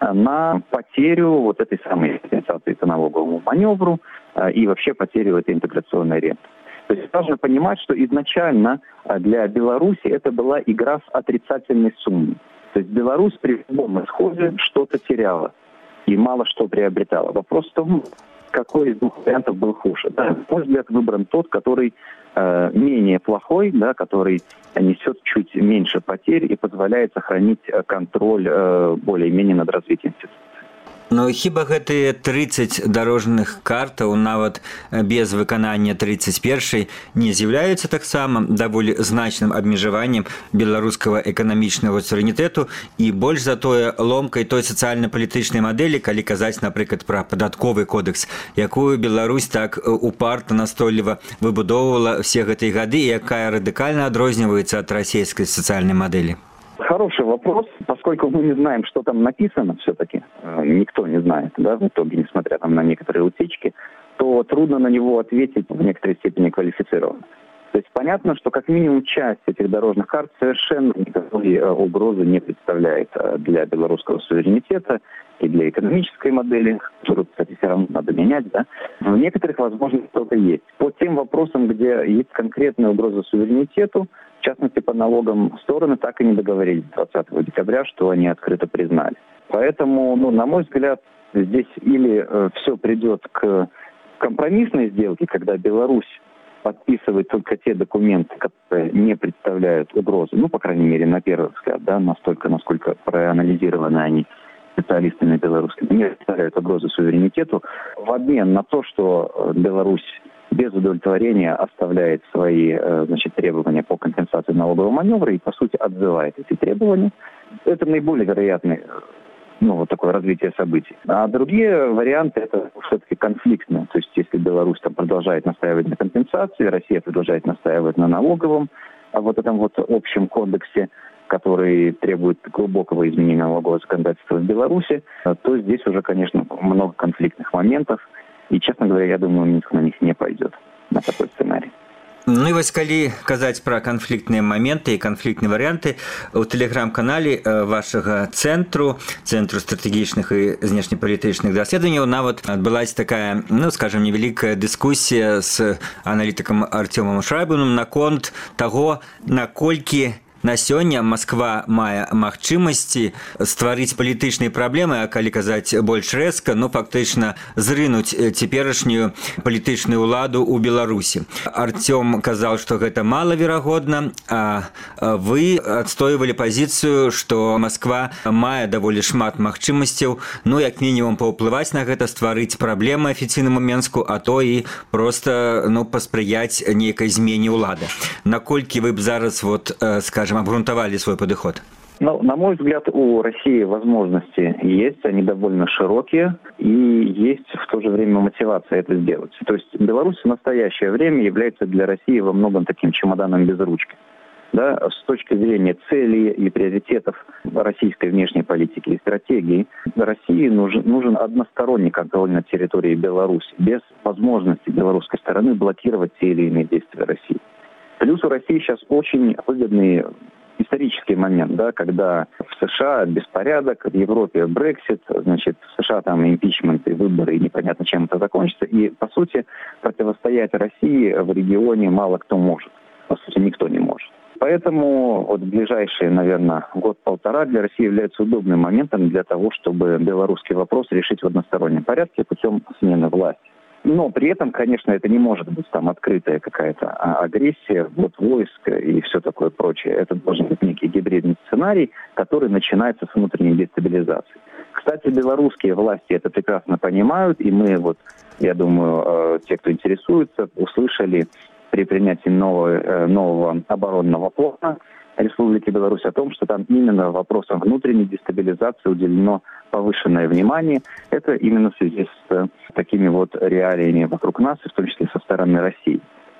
на потерю вот этой самой компенсации по налоговому маневру и вообще потерю этой интеграционной ренты. То есть важно понимать, что изначально для Беларуси это была игра с отрицательной суммой. То есть Беларусь при любом исходе что-то теряла и мало что приобретала. Вопрос в том, какой из двух вариантов был хуже. Да, на мой взгляд, выбран тот, который менее плохой, да, который несет чуть меньше потерь и позволяет сохранить контроль более-менее над развитием ситуации. Но хіба гэтыя 30 дарожных картаў нават без выканання 31-й не з'яўляюцца таксама даволі значным абмежаваннем беларускага эканамічнага суверэнітэту і больш за тое ломкай той сацыяльна-палітычнай мадэлі, калі казаць, напрыклад, пра падатковы кодекс, якую Беларусь так упарта настойліва выбудоўвала все гэтыя гады, і якая радыкальна адрозніваецца ад расійскай сацыяльнай мадэлі? Хороший вопрос, поскольку мы не знаем, что там написано все-таки, никто не знает, да, в итоге, несмотря там на некоторые утечки, то трудно на него ответить в некоторой степени квалифицированно. То есть понятно, что как минимум часть этих дорожных карт совершенно никакой угрозы не представляет для белорусского суверенитета и для экономической модели, которую, кстати, все равно надо менять, да. В некоторых, возможно, что-то есть. По тем вопросам, где есть конкретная угроза суверенитету, в частности, по налогам, стороны так и не договорились 20 декабря, что они открыто признали. Поэтому, на мой взгляд, здесь или все придет к компромиссной сделке, когда Беларусь подписывает только те документы, которые не представляют угрозы, по крайней мере, на первый взгляд, да, настолько, насколько проанализированы они специалистами белорусскими, не представляют угрозы суверенитету, в обмен на то, что Беларусь без удовлетворения оставляет свои требования по компенсации налогового маневра и, по сути, отзывает эти требования. Это наиболее вероятный такое развитие событий. А другие варианты это все-таки конфликтные. То есть если Беларусь там продолжает настаивать на компенсации, Россия продолжает настаивать на налоговом, а вот этом общем кодексе, который требует глубокого изменения налогового законодательства в Беларуси, то здесь уже, конечно, много конфликтных моментов. И, честно говоря, я думаю, Минск на них не пойдет, на такой сценарий. І вось калі казаць пра канфліктныя моменты і канфліктныя варыянты, у тэлеграм-канале вашага цэнтру стратэгічных і знешнепалітычных даследаванняў нават адбылася такая, скажем, невялікая дыскусія з аналітыкам Артёмам Шрайбаном наконт таго, наколькі на сёння Москва мае магчымасці стварыць палітычныя праблемы, а калі казаць больш рэзка, фактычна зрынуць цяперашнюю палітычную ўладу ў Беларусі. Артём казаў, што гэта малаверагодна, а вы адстойвалі пазіцыю, што Москва мае даволі шмат магчымасцяў, як мінімум паўплываць на гэта, стварыць праблемы афіцыйнаму Менску, а то і проста паспрыяць нейкай змене ўлады. Наколькі вы б зараз, скажем, обґрунтовали свой подход? На мой взгляд, у России возможности есть, они довольно широкие, и есть в то же время мотивация это сделать. То есть Беларусь в настоящее время является для России во многом таким чемоданом без ручки. Да, с точки зрения целей и приоритетов российской внешней политики и стратегии, России нужен односторонний контроль над территорией Беларуси, без возможности белорусской стороны блокировать те или иные действия России. Плюс у России сейчас очень выгодный исторический момент, да, когда в США беспорядок, в Европе Брексит, в США там импичмент и выборы, и непонятно, чем это закончится. И, по сути, противостоять России в регионе мало кто может. По сути, никто не может. Поэтому ближайшие, наверное, год-полтора для России является удобным моментом для того, чтобы белорусский вопрос решить в одностороннем порядке путем смены власти. Но при этом, конечно, это не может быть там открытая какая-то агрессия, войск и все такое прочее. Это должен быть некий гибридный сценарий, который начинается с внутренней дестабилизации. Кстати, белорусские власти это прекрасно понимают, и мы, я думаю, те, кто интересуется, услышали при принятии нового оборонного плана Республики Беларусь о том, что там именно вопросам внутренней дестабилизации уделено повышенное внимание. Это именно в связи с такими реалиями вокруг нас, и в том числе со стороны России.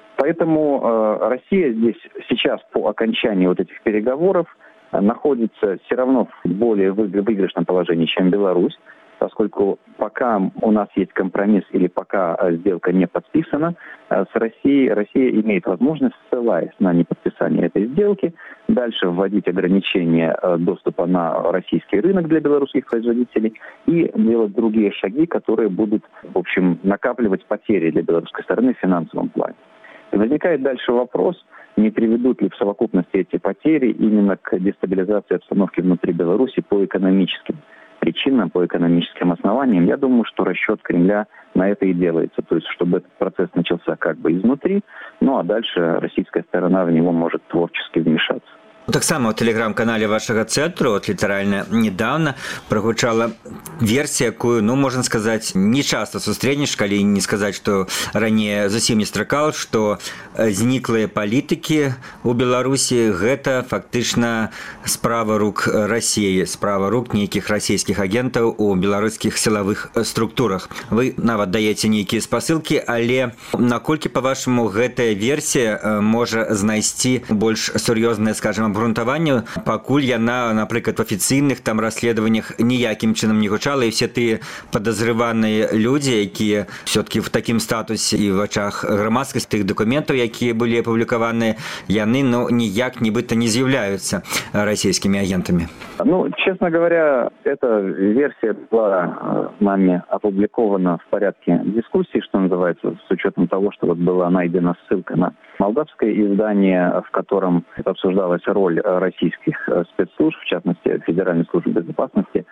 Поэтому Россия здесь сейчас по окончании этих переговоров находится все равно в более выигрышном положении, чем Беларусь, поскольку пока у нас есть компромисс или пока сделка не подписана, с Россией Россия имеет возможность, ссылаясь на неподписание этой сделки, дальше вводить ограничения доступа на российский рынок для белорусских производителей и делать другие шаги, которые будут, в общем, накапливать потери для белорусской стороны в финансовом плане. И возникает дальше вопрос, не приведут ли в совокупности эти потери именно к дестабилизации обстановки внутри Беларуси по экономическим причинам, по экономическим основаниям. Я думаю, что расчет Кремля на это и делается. То есть, чтобы этот процесс начался как бы изнутри, а дальше российская сторона в него может творчески вмешаться. Таксама ў тэлеграм-канале вашага цэнтру літаральна недавно прагучала версія, якую, можна сказаць, не часта сустрэнеш, калі не сказаць, што раней зусім не стракаў, што зніклыя палітыкі ў Беларусі гэта фактычна справа рук Расіі, справа рук нейкіх расійскіх агентаў у беларускіх сілавых структурах. Вы нават даеце нейкія спасылкі, але наколькі, па-вашаму, гэтая версія можа знайсці больш сур'ёзнае, скажем, абгрунтаванне, пакуль яна, напрыклад, в афіцыйных там расследаваннях ніякім чынам не гучала, і все тыя падазрываныя людзі, якія все-таки в такім статусе і в ачах грамадскасці тых дакументаў, якія былі апублікаваныя, яны ніяк нібыта не з'яўляюцца расійскімі агентамі. Честно говоря, эта версия была нами опубликована в порядке дискуссии, что называется, с учетом того, что была найдена ссылка на молдавское издание, в котором обсуждалась роль российских спецслужб, в частности, Федеральной службы безопасности,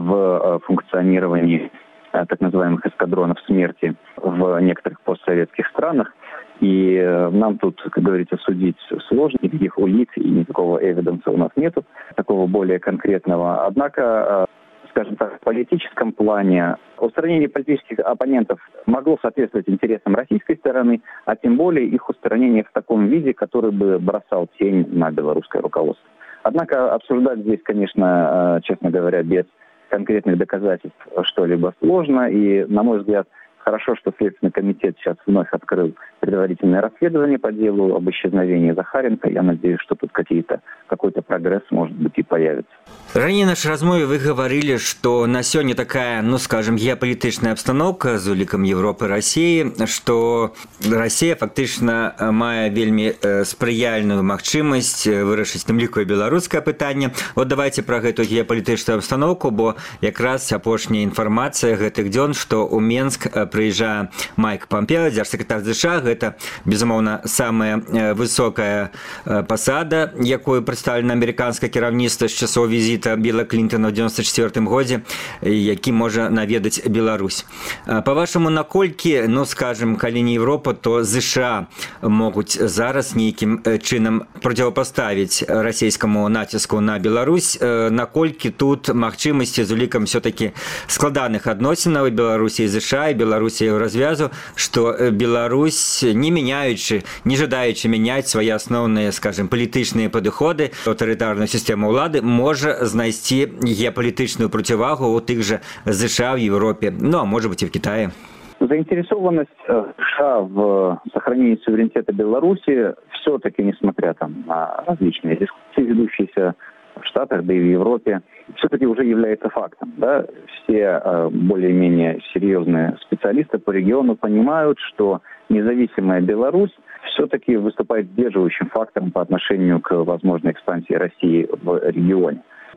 в функционировании так называемых эскадронов смерти в некоторых постсоветских странах. И нам тут, как говорится, судить сложно, никаких улик и никакого эвиденса у нас нету, такого более конкретного. Однако, скажем так, в политическом плане устранение политических оппонентов могло соответствовать интересам российской стороны, а тем более их устранение в таком виде, который бы бросал тень на белорусское руководство. Однако обсуждать здесь, конечно, честно говоря, без конкретных доказательств что-либо сложно. И, на мой взгляд, хорошо, что Следственный комитет сейчас вновь открыл предварительное расследование по делу об исчезновении Захаренко. Я надеюсь, что тут какой-то прогресс, может быть, и появится. Ранее в нашей размове вы говорили, что на сегодня такая, скажем, геополитичная обстановка з улікам Европы, России, что Россия фактично мае вельмі спрыяльную магчымасць вырашыць тым ліку і беларускае пытанне. Вот давайте про гэту геополитичную обстановку, бо якраз апошняя інфармацыя гэтых дзён, што ў Менск прыязджае Майк Помпео, дзяржсакратар США. Гэта, безумоўна, самая высокая пасада, якую прадстаўлена амерыканскае кіраўніцтва з часоў візіта Білла Клінтона ў 94 годзе, які можа наведаць Беларусь. Па-вашаму, наколькі, скажем, калі не Европа, то США могуць зараз нейкім чынам проціпастаwić расійскаму націску на Беларусь, наколькі тут магчымасці з улікам все-таки складаных адносінаў Беларусі і США, і Беларусі ў развязу, што Беларусь, не меняючи, не жадаючи менять свои основные, скажем, політичные подходы, авторитарную систему улады, може знайти геополитичную противагу у тих же США в Европе, а может быть и в Китае. Заинтересованность США в сохранении суверенитета Беларуси все-таки, несмотря на различные дискуссии, ведущиеся в Штатах, да и в Европе, все-таки уже является фактом. Да? Все более-менее серьезные специалисты по региону понимают, что независимая Беларусь все-таки выступает сдерживающим фактором по отношению к возможной экспансии России в регионе.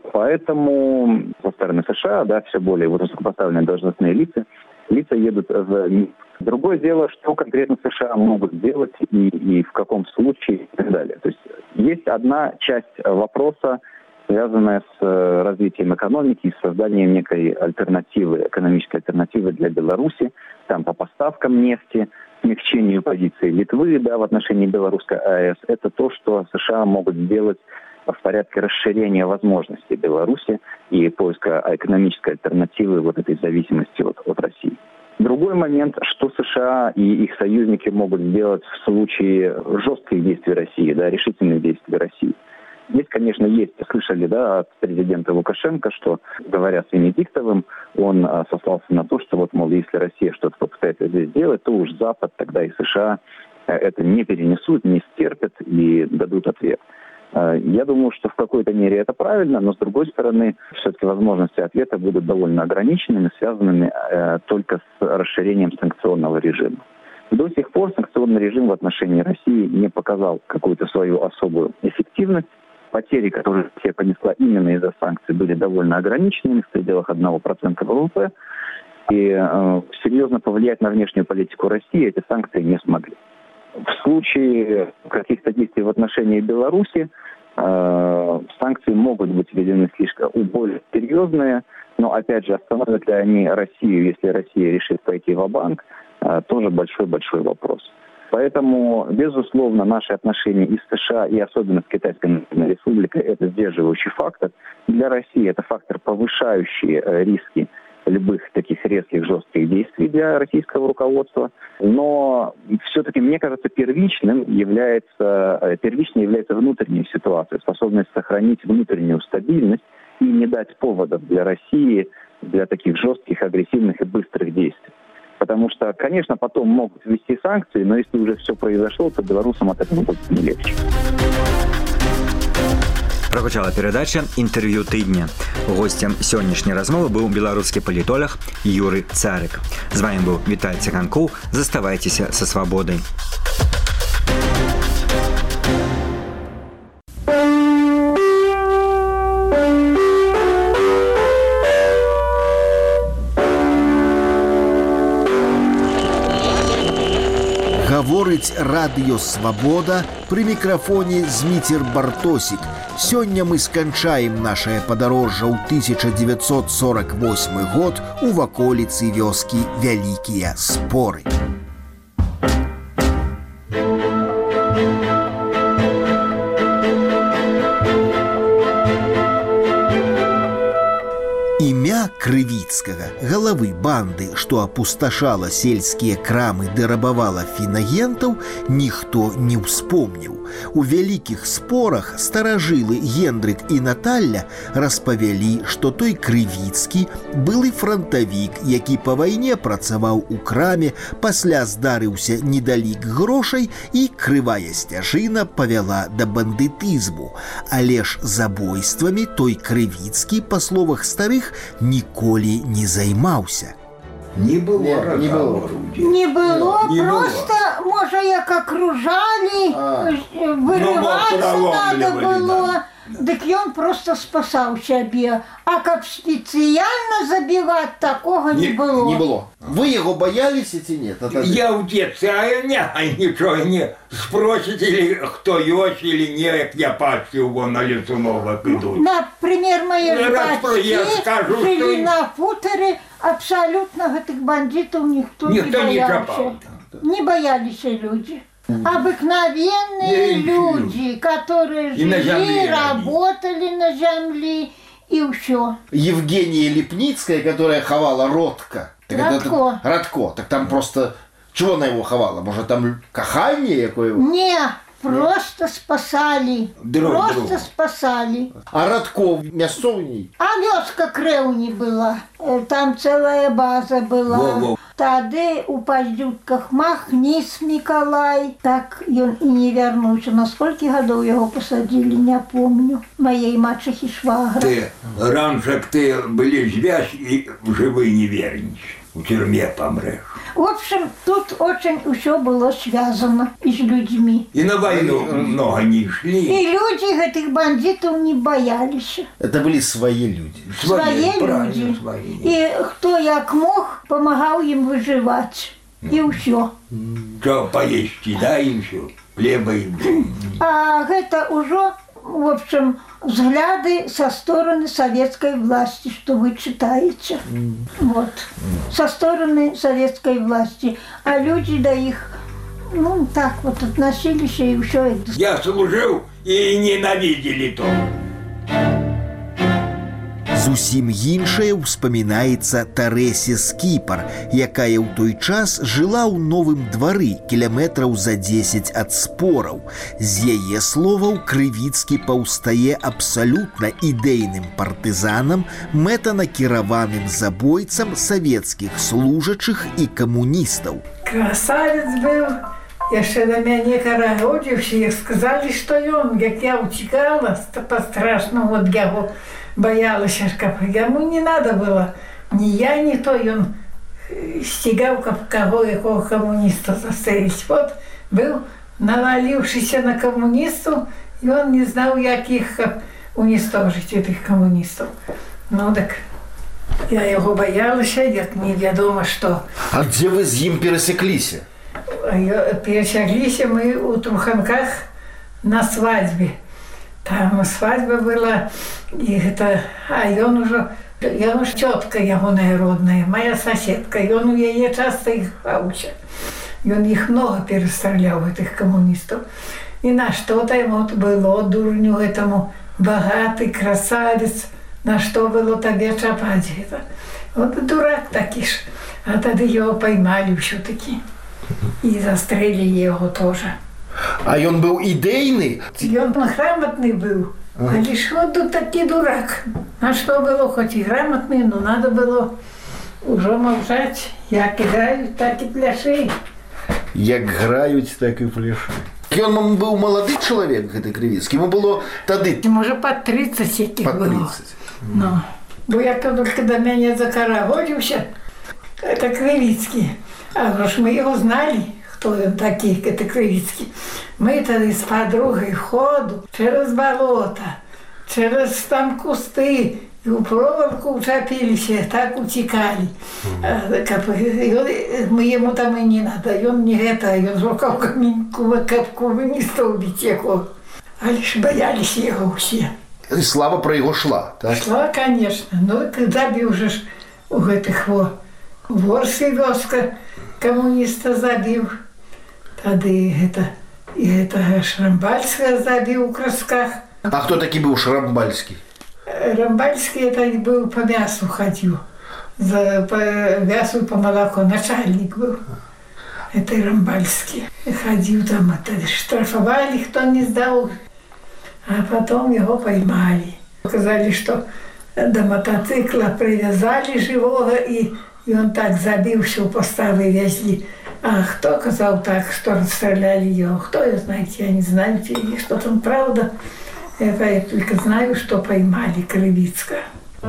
Поэтому со стороны США, все более высокопоставленные должностные лица едут в Минск. Другое дело, что конкретно США могут сделать и в каком случае и так далее. То есть есть одна часть вопроса, связанная с развитием экономики и созданием некой альтернативы, экономической альтернативы для Беларуси, там по поставкам нефти, смягчению позиции Литвы в отношении белорусской АЭС. Это то, что США могут сделать в порядке расширения возможностей Беларуси и поиска экономической альтернативы этой зависимости от России. Другой момент, что США и их союзники могут сделать в случае жестких действий России, решительных действий России. Здесь, конечно, слышали, от президента Лукашенко, что, говоря с Венедиктовым, он сослался на то, что если Россия что-то попытается здесь сделать, то уж Запад, тогда и США это не перенесут, не стерпят и дадут ответ. Я думаю, что в какой-то мере это правильно, но с другой стороны, все-таки возможности ответа будут довольно ограниченными, связанными только с расширением санкционного режима. До сих пор санкционный режим в отношении России не показал какую-то свою особую эффективность. Потери, которые Россия понесла именно из-за санкций, были довольно ограниченными, в пределах 1% ВВП. И серьезно повлиять на внешнюю политику России эти санкции не смогли. В случае каких-то действий в отношении Беларуси санкции могут быть введены слишком более серьезные, но, опять же, остановят ли они Россию, если Россия решит пойти ва-банк, тоже большой-большой вопрос. Поэтому, безусловно, наши отношения и с США, и особенно с Китайской Народной Республикой – это сдерживающий фактор. Для России это фактор, повышающий риски любых таких резких, жестких действий для российского руководства. Но все-таки, мне кажется, первичной является внутренняя ситуация, способность сохранить внутреннюю стабильность и не дать поводов для России для таких жестких, агрессивных и быстрых действий. Потому что, конечно, потом могут ввести санкции, но если уже все произошло, то белорусам от этого будет не легче. Прагучала перадача «Інтэрв'ю тыдня». Гостем сённяшняй размовы быў беларускі палітолог Юрый Царык. З вами быў Віталь Цыганкоў. Заставайцеся са свабодай. Гаворыць радыё «Свабода», пры мікрафоне Зміцер Бартосік. Сёння мы сканчаем нашае падарожжа ў 1948 год у ваколіцы вёскі Вялікія Споры. Імя Крывіцкага, галавы банды, што апусташала сельскія крамы ды рабавала фінагентаў, ніхто не ўспомніў. У вялікіх спорах старажылы Гендрык і Наталля распавялі, што той Крывіцкі былы франтавік, які па вайне працаваў у краме, пасля здарыўся недалік грошай і крывая сцяжына павяла да бандытызму. Але ж забойствамі той Крывіцкі, па словах старых, ніколі не займаўся. Не было. Не было, просто, можа, як окружали, вырываться надо было, дык ён просто спасаў сябе. А каб спецыяльна забіваць, такого не было. Не было. Вы яго боялись ці нет? Я в детстве, ничего не спросите, или кто ёсць, или не, як я пасtiu вон на Лесунова идут. Например, мои бацькі жили на футере, абсолютно гэтых бандитов никто не боялся. Не боялись люди. Обыкновенные люди, которые жили, работали на земле и все. Евгения Лепницкая, которая ховала Родко. Радко. Радко. Так там просто... Чего она его ховала? Может, там кахание какое? Не, просто спасали. Просто спасали. А Радко мясцовней? А вёска Крэўні была. Там целая база была. Тады у паздютках Махнис Миколай. Так ён і не вярнуўся. На сколькі гадоў яго пасадзілі, не помню. Моей мачехи швагра. Ты раньше ты были связь и живы не вернешь. В тюрьме помрешь. В общем, тут очень все было связано и с людьми. И на войну много не шли. И люди этих бандитов не боялись. Это были свои люди. Свои люди. Свои. И кто як мог, помогал им выживать. И все. Что поесть, да, и все. Хлеба и... А это уже, в общем, взгляды со стороны советской власти, что вы читаете. Вот. Со стороны советской власти. А люди до их, ну, так вот относились и все. Я служил и ненавидели то. Зусім іншае ўспамінаецца Тарэсе Скіпар, якая ў той час жыла ў новым двары кіляметраў за 10 ад спораў. З яе словаў, Крывіцкі паўстае абсалютна ідэйным партызанам, мэтанакіраваным забойцам савецкіх служачых і камуністаў. Красавец быў. Яшчэ на мяне карагодзіўся, як сказалі, што ён, як я уцікала, па-страшнаму ад яго боялася, каб яму не надо было. Ни я, ни то, ён стигал, каб кого, якого коммуниста застрелить. Вот был навалившийся на коммунистов, и он не знал, як их уничтожить, этих коммунистов. Ну так, я его боялася, як невядома что. А где вы с ним пересеклись? Пересеклись мы у Труханках на свадьбе. Там свадьба была, и это, ён уже тетка ягоная родная, моя соседка, и он у яе часто их баўся. И он их много перестрелял, этих коммунистов. И на что-то ему было, дурню этому, богатый красавец, на что было тебе чапать это. Вот дурак такой ж. А тогда его поймали все-таки. И застрелили его тоже. А он был идейный? И он грамотный был. А лишь вот тут такой дурак. А что было, хоть и грамотный, но надо было уже молчать. Як играют, так и пляши. Як грают, так и пляши. Он был молодой человек, это Кривицкий. Ему было тогда... Может, под 30 яких под 30. было. Ну, бо я только до меня закарагодился, это Кривицкий. А уж мы его знали, кто он такой, это Кривицкий. Мы тогда с подругой ходу через болото, через там кусты, и в проволоку уцепились, так утекали. Мы ему там и не надо, и он не это, и он рукавками капку вынес убить его. А лишь боялись его все. И слава про его шла, так? Шла, конечно. Ну, когда бы уже у этих Ворской вёска коммуниста забил, тогда и это Шрамбальская забил в Красках. А кто таки был Шрамбальский? Рамбальский это был по мясу ходил. По мясу, по молоку. Начальник был. Это Рамбальский. Ходил там, штрафовали, кто не сдал. А потом его поймали. Сказали, что до мотоцикла привязали живого, и он так забил, все поставы везли. А кто сказал так, что расстреляли его? Кто ее знает, я не знаю, что там правда. Это я только знаю, что поймали Кривицкого.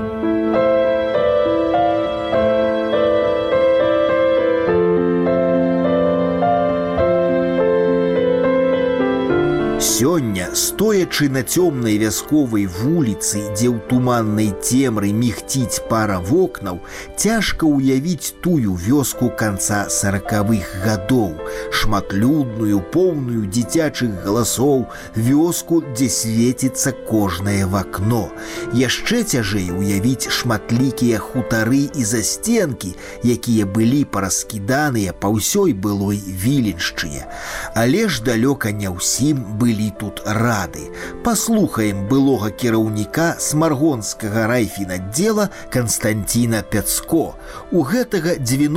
Сёння, стоячы на цёмнай вясковай вуліцы, дзе ў туманнай цемры мігціць пара вокнаў, цяжка ўявіць тую вёску канца 40-х гадоў, шматлюдную, поўную дзіцячых галасоў, вёску, дзе свеціцца кожнае вакно. Яшчэ цяжэй уявіць шматлікія хутары і засценкі, якія былі параскіданыя па ўсёй былой Віленшчыне. Але ж далёка не ўсім былі тут рады. Паслухаем былога кіраўніка Смаргонскага райфінаддзела Константина Пяцко. У гэтага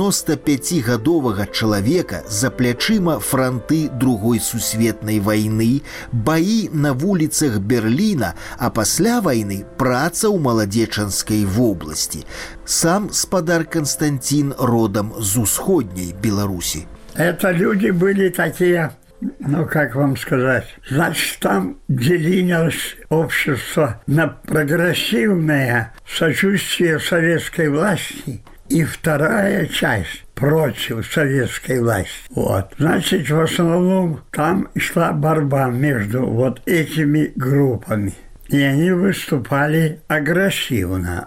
95-гадовага чалавека за плячыма франты Другой сусветнай вайны, баі на вуліцах Берліна, а пасля вайны праца ў Маладзечанскай вобласці. Сам спадар Константин родом з усходняй Беларуси. Это люди были такие, ну, как вам сказать, значит, там делилось общество на прогрессивное сочувствие советской власти и вторая часть против советской власти. Вот. Значит, в основном там шла борьба между вот этими группами. И они выступали агрессивно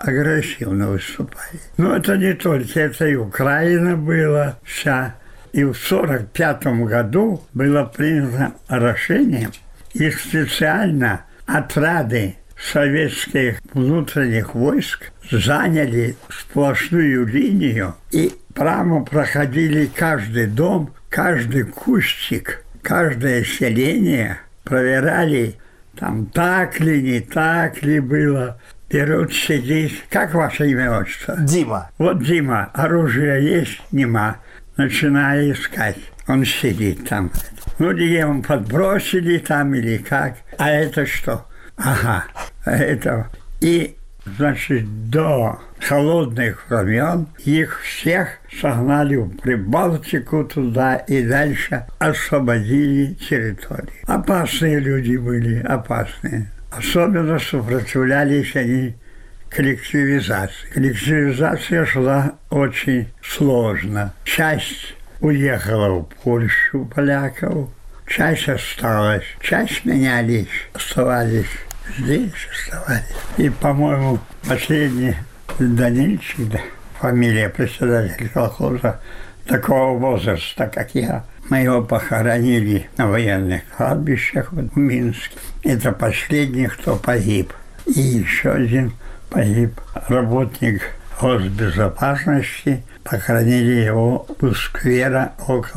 выступали. Но это не только, это и Украина была вся. И в 1945 году было принято решение, и специально отряды советских внутренних войск заняли сплошную линию и прямо проходили каждый дом, каждый кустик, каждое селение, проверяли, там так ли, не так ли было. Берут сидеть. Как ваше имя, отчество? Дима. Вот Дима. Оружие есть? Нема. Начинаю искать. Он сидит там. Ну, где он подбросили там или как. А это что? Ага, это. И, значит, до холодных времен их всех согнали в Прибалтику туда и дальше освободили территорию. Опасные люди были, опасные. Особенно сопротивлялись они коллективизации. Коллективизация шла очень сложно. Часть уехала в Польшу, поляков, часть осталась, часть менялись, оставались здесь, оставались. И, по-моему, последний Данильчик, да, фамилия председателя колхоза, такого возраста, как я, мы его похоронили на военных кладбищах в Минске. Это последний, кто погиб. И еще один погиб работник госбезопасности. Похоронили его у сквера около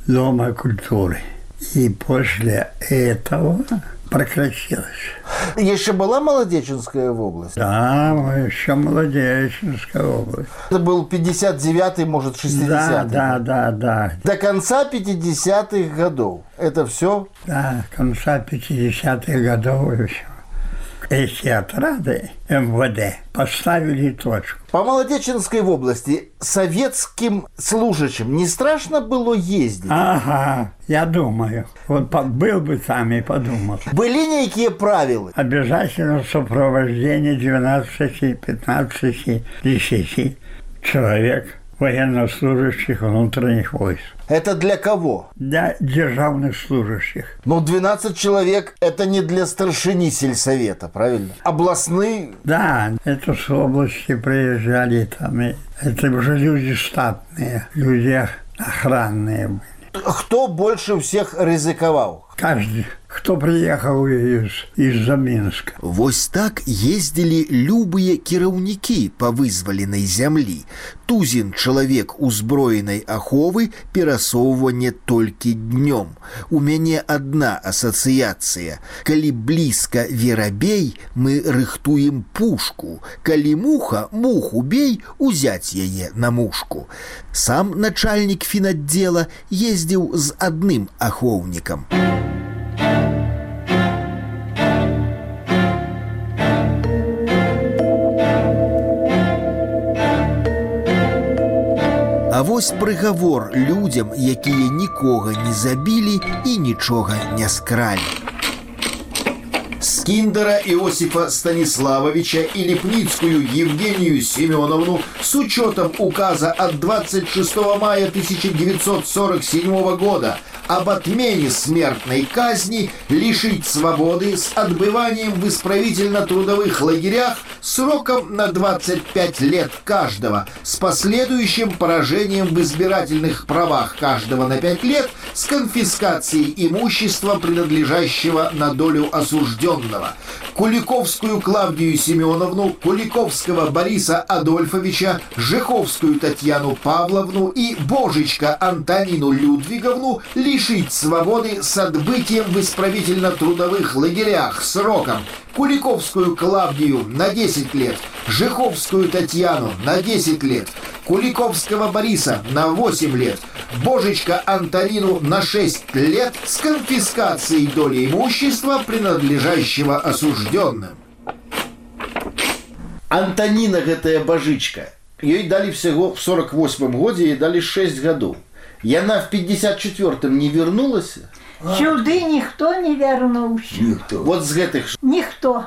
Дома культуры. И после этого прекратилось. Еще была Молодеченская область? Да, еще Молодеченская область. Это был 59-й, может, 60-й? Да. До конца 50-х годов. Это все? Да, конца 50-х годов еще. Эти отряды МВД поставили точку. По Молодеченской области советским служащим не страшно было ездить? Ага, я думаю. Вот был бы там и подумал. Были некие правила? Обязательно сопровождение 12, 15, 10 человек военнослужащих внутренних войск. Это для кого? Для державных служащих. Ну, 12 человек – это не для старшины сельсовета, правильно? Областные? Да, это с области приезжали там. И это уже люди штатные, люди охранные были. Кто больше всех ризыковал? Каждый, кто приехал из-за Минска. Вось так ездили любые кіраўнікі па вызваленай зямлі. Тузін чалавек узброенай аховы перасоўванне толькі днём. У мяне адна асацыяцыя. Калі блізка верабей, мы рыхтуем пушку. Калі муха, муху бей, узяць яе на мушку. Сам начальнік фінаддзела ездзіў з адным ахоўнікам. А вось прыгавор людзям, якія нікога не забілі і нічога не скралі. Скиндера Иосифа Станиславовича и Лепницкую Евгению Семеновну с учетом указа от 26 мая 1947 года об отмене смертной казни лишить свободы с отбыванием в исправительно-трудовых лагерях сроком на 25 лет каждого, с последующим поражением в избирательных правах каждого на 5 лет, с конфискацией имущества, принадлежащего на долю осужденного. Куликовскую Клавдию Семеновну, Куликовского Бориса Адольфовича, Жеховскую Татьяну Павловну и Божечка Антонину Людвиговну лишить свободы с отбытием в исправительно-трудовых лагерях сроком. Куликовскую Клавдию на 10 лет, Жеховскую Татьяну на 10 лет, Куликовского Бориса на 8 лет, Божечка Антонину на 6 лет с конфискацией доли имущества, принадлежащего осужденным. Антонина, гэтая Божечка, ей дали всего в 48 году, ей дали 6 годов. И она в 54-м не вернулась? Сюды никто не вернулся. Никто. Вот с гэтых... Никто.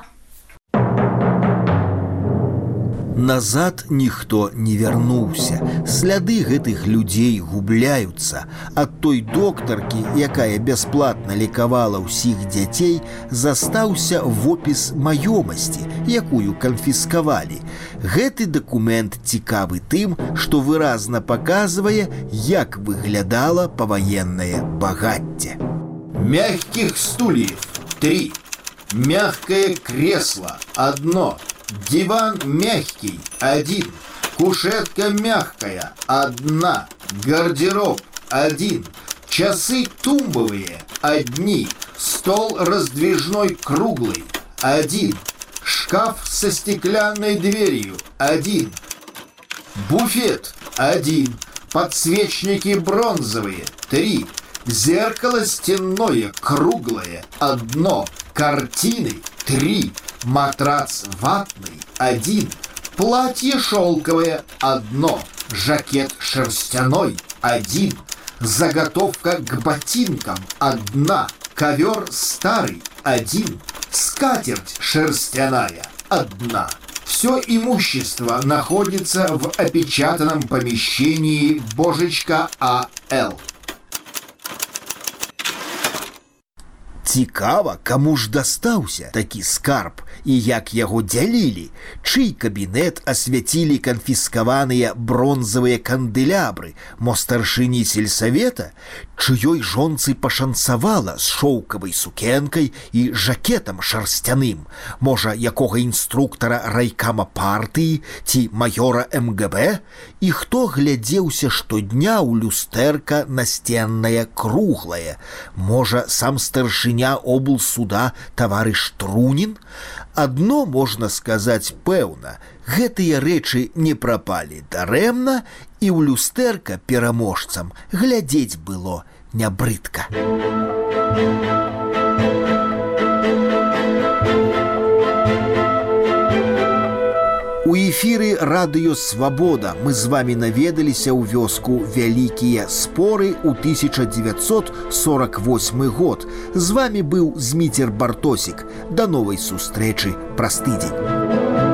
Назад ніхто не вярнуўся. Сляды гэтых людзей губляюцца. Ад той доктаркі, якая бясплатна лекавала ўсіх дзяцей, застаўся вопіс маёмасці, якую канфіскавалі. Гэты дакумент цікавы тым, што выразна паказвае, як выглядала паваеннае багацце. Мягких стульев 3. Мягкое кресло 1. Диван мягкий 1. Кушетка мягкая 1. Гардероб 1. Часы тумбовые 1. Стол раздвижной круглый 1. Шкаф со стеклянной дверью 1. Буфет 1. Подсвечники бронзовые 3. Зеркало стенное круглое 1. Картины 3. Матрац ватный 1. Платье шелковое 1. Жакет шерстяной 1. Заготовка к ботинкам 1. Ковер старый 1. Скатерть шерстяная 1. Все имущество находится в опечатанном помещении Божечка А.Л. Цікава, каму ж дастаўся такі скарб і як яго дзялілі, чый кабінет асвяцілі канфіскаваныя бронзавыя кандэлябры, мо старшыні сельсавета, чыёй жонцы пашанцавала з шоўкавай сукенкай і жакетам шарсцяным, можа, якога інструктара райкама партыі ці маёра МГБ, і хто глядзеўся штодня ў люстэрка насценнае круглае, можа, сам старшыня облсуда таварыш Трунін. Адно можна сказаць пэўна, гэтыя рэчы не прапалі дарэмна, і ў люстэрка пераможцам глядзець было не брыдка. У эфіры радыё «Свабода» мы з вамі наведаліся ў вёску Вялікія Споры ў 1948 год. З вамі быў Зміцер Бартосік. Да новай сустрэчы праз тыдзень.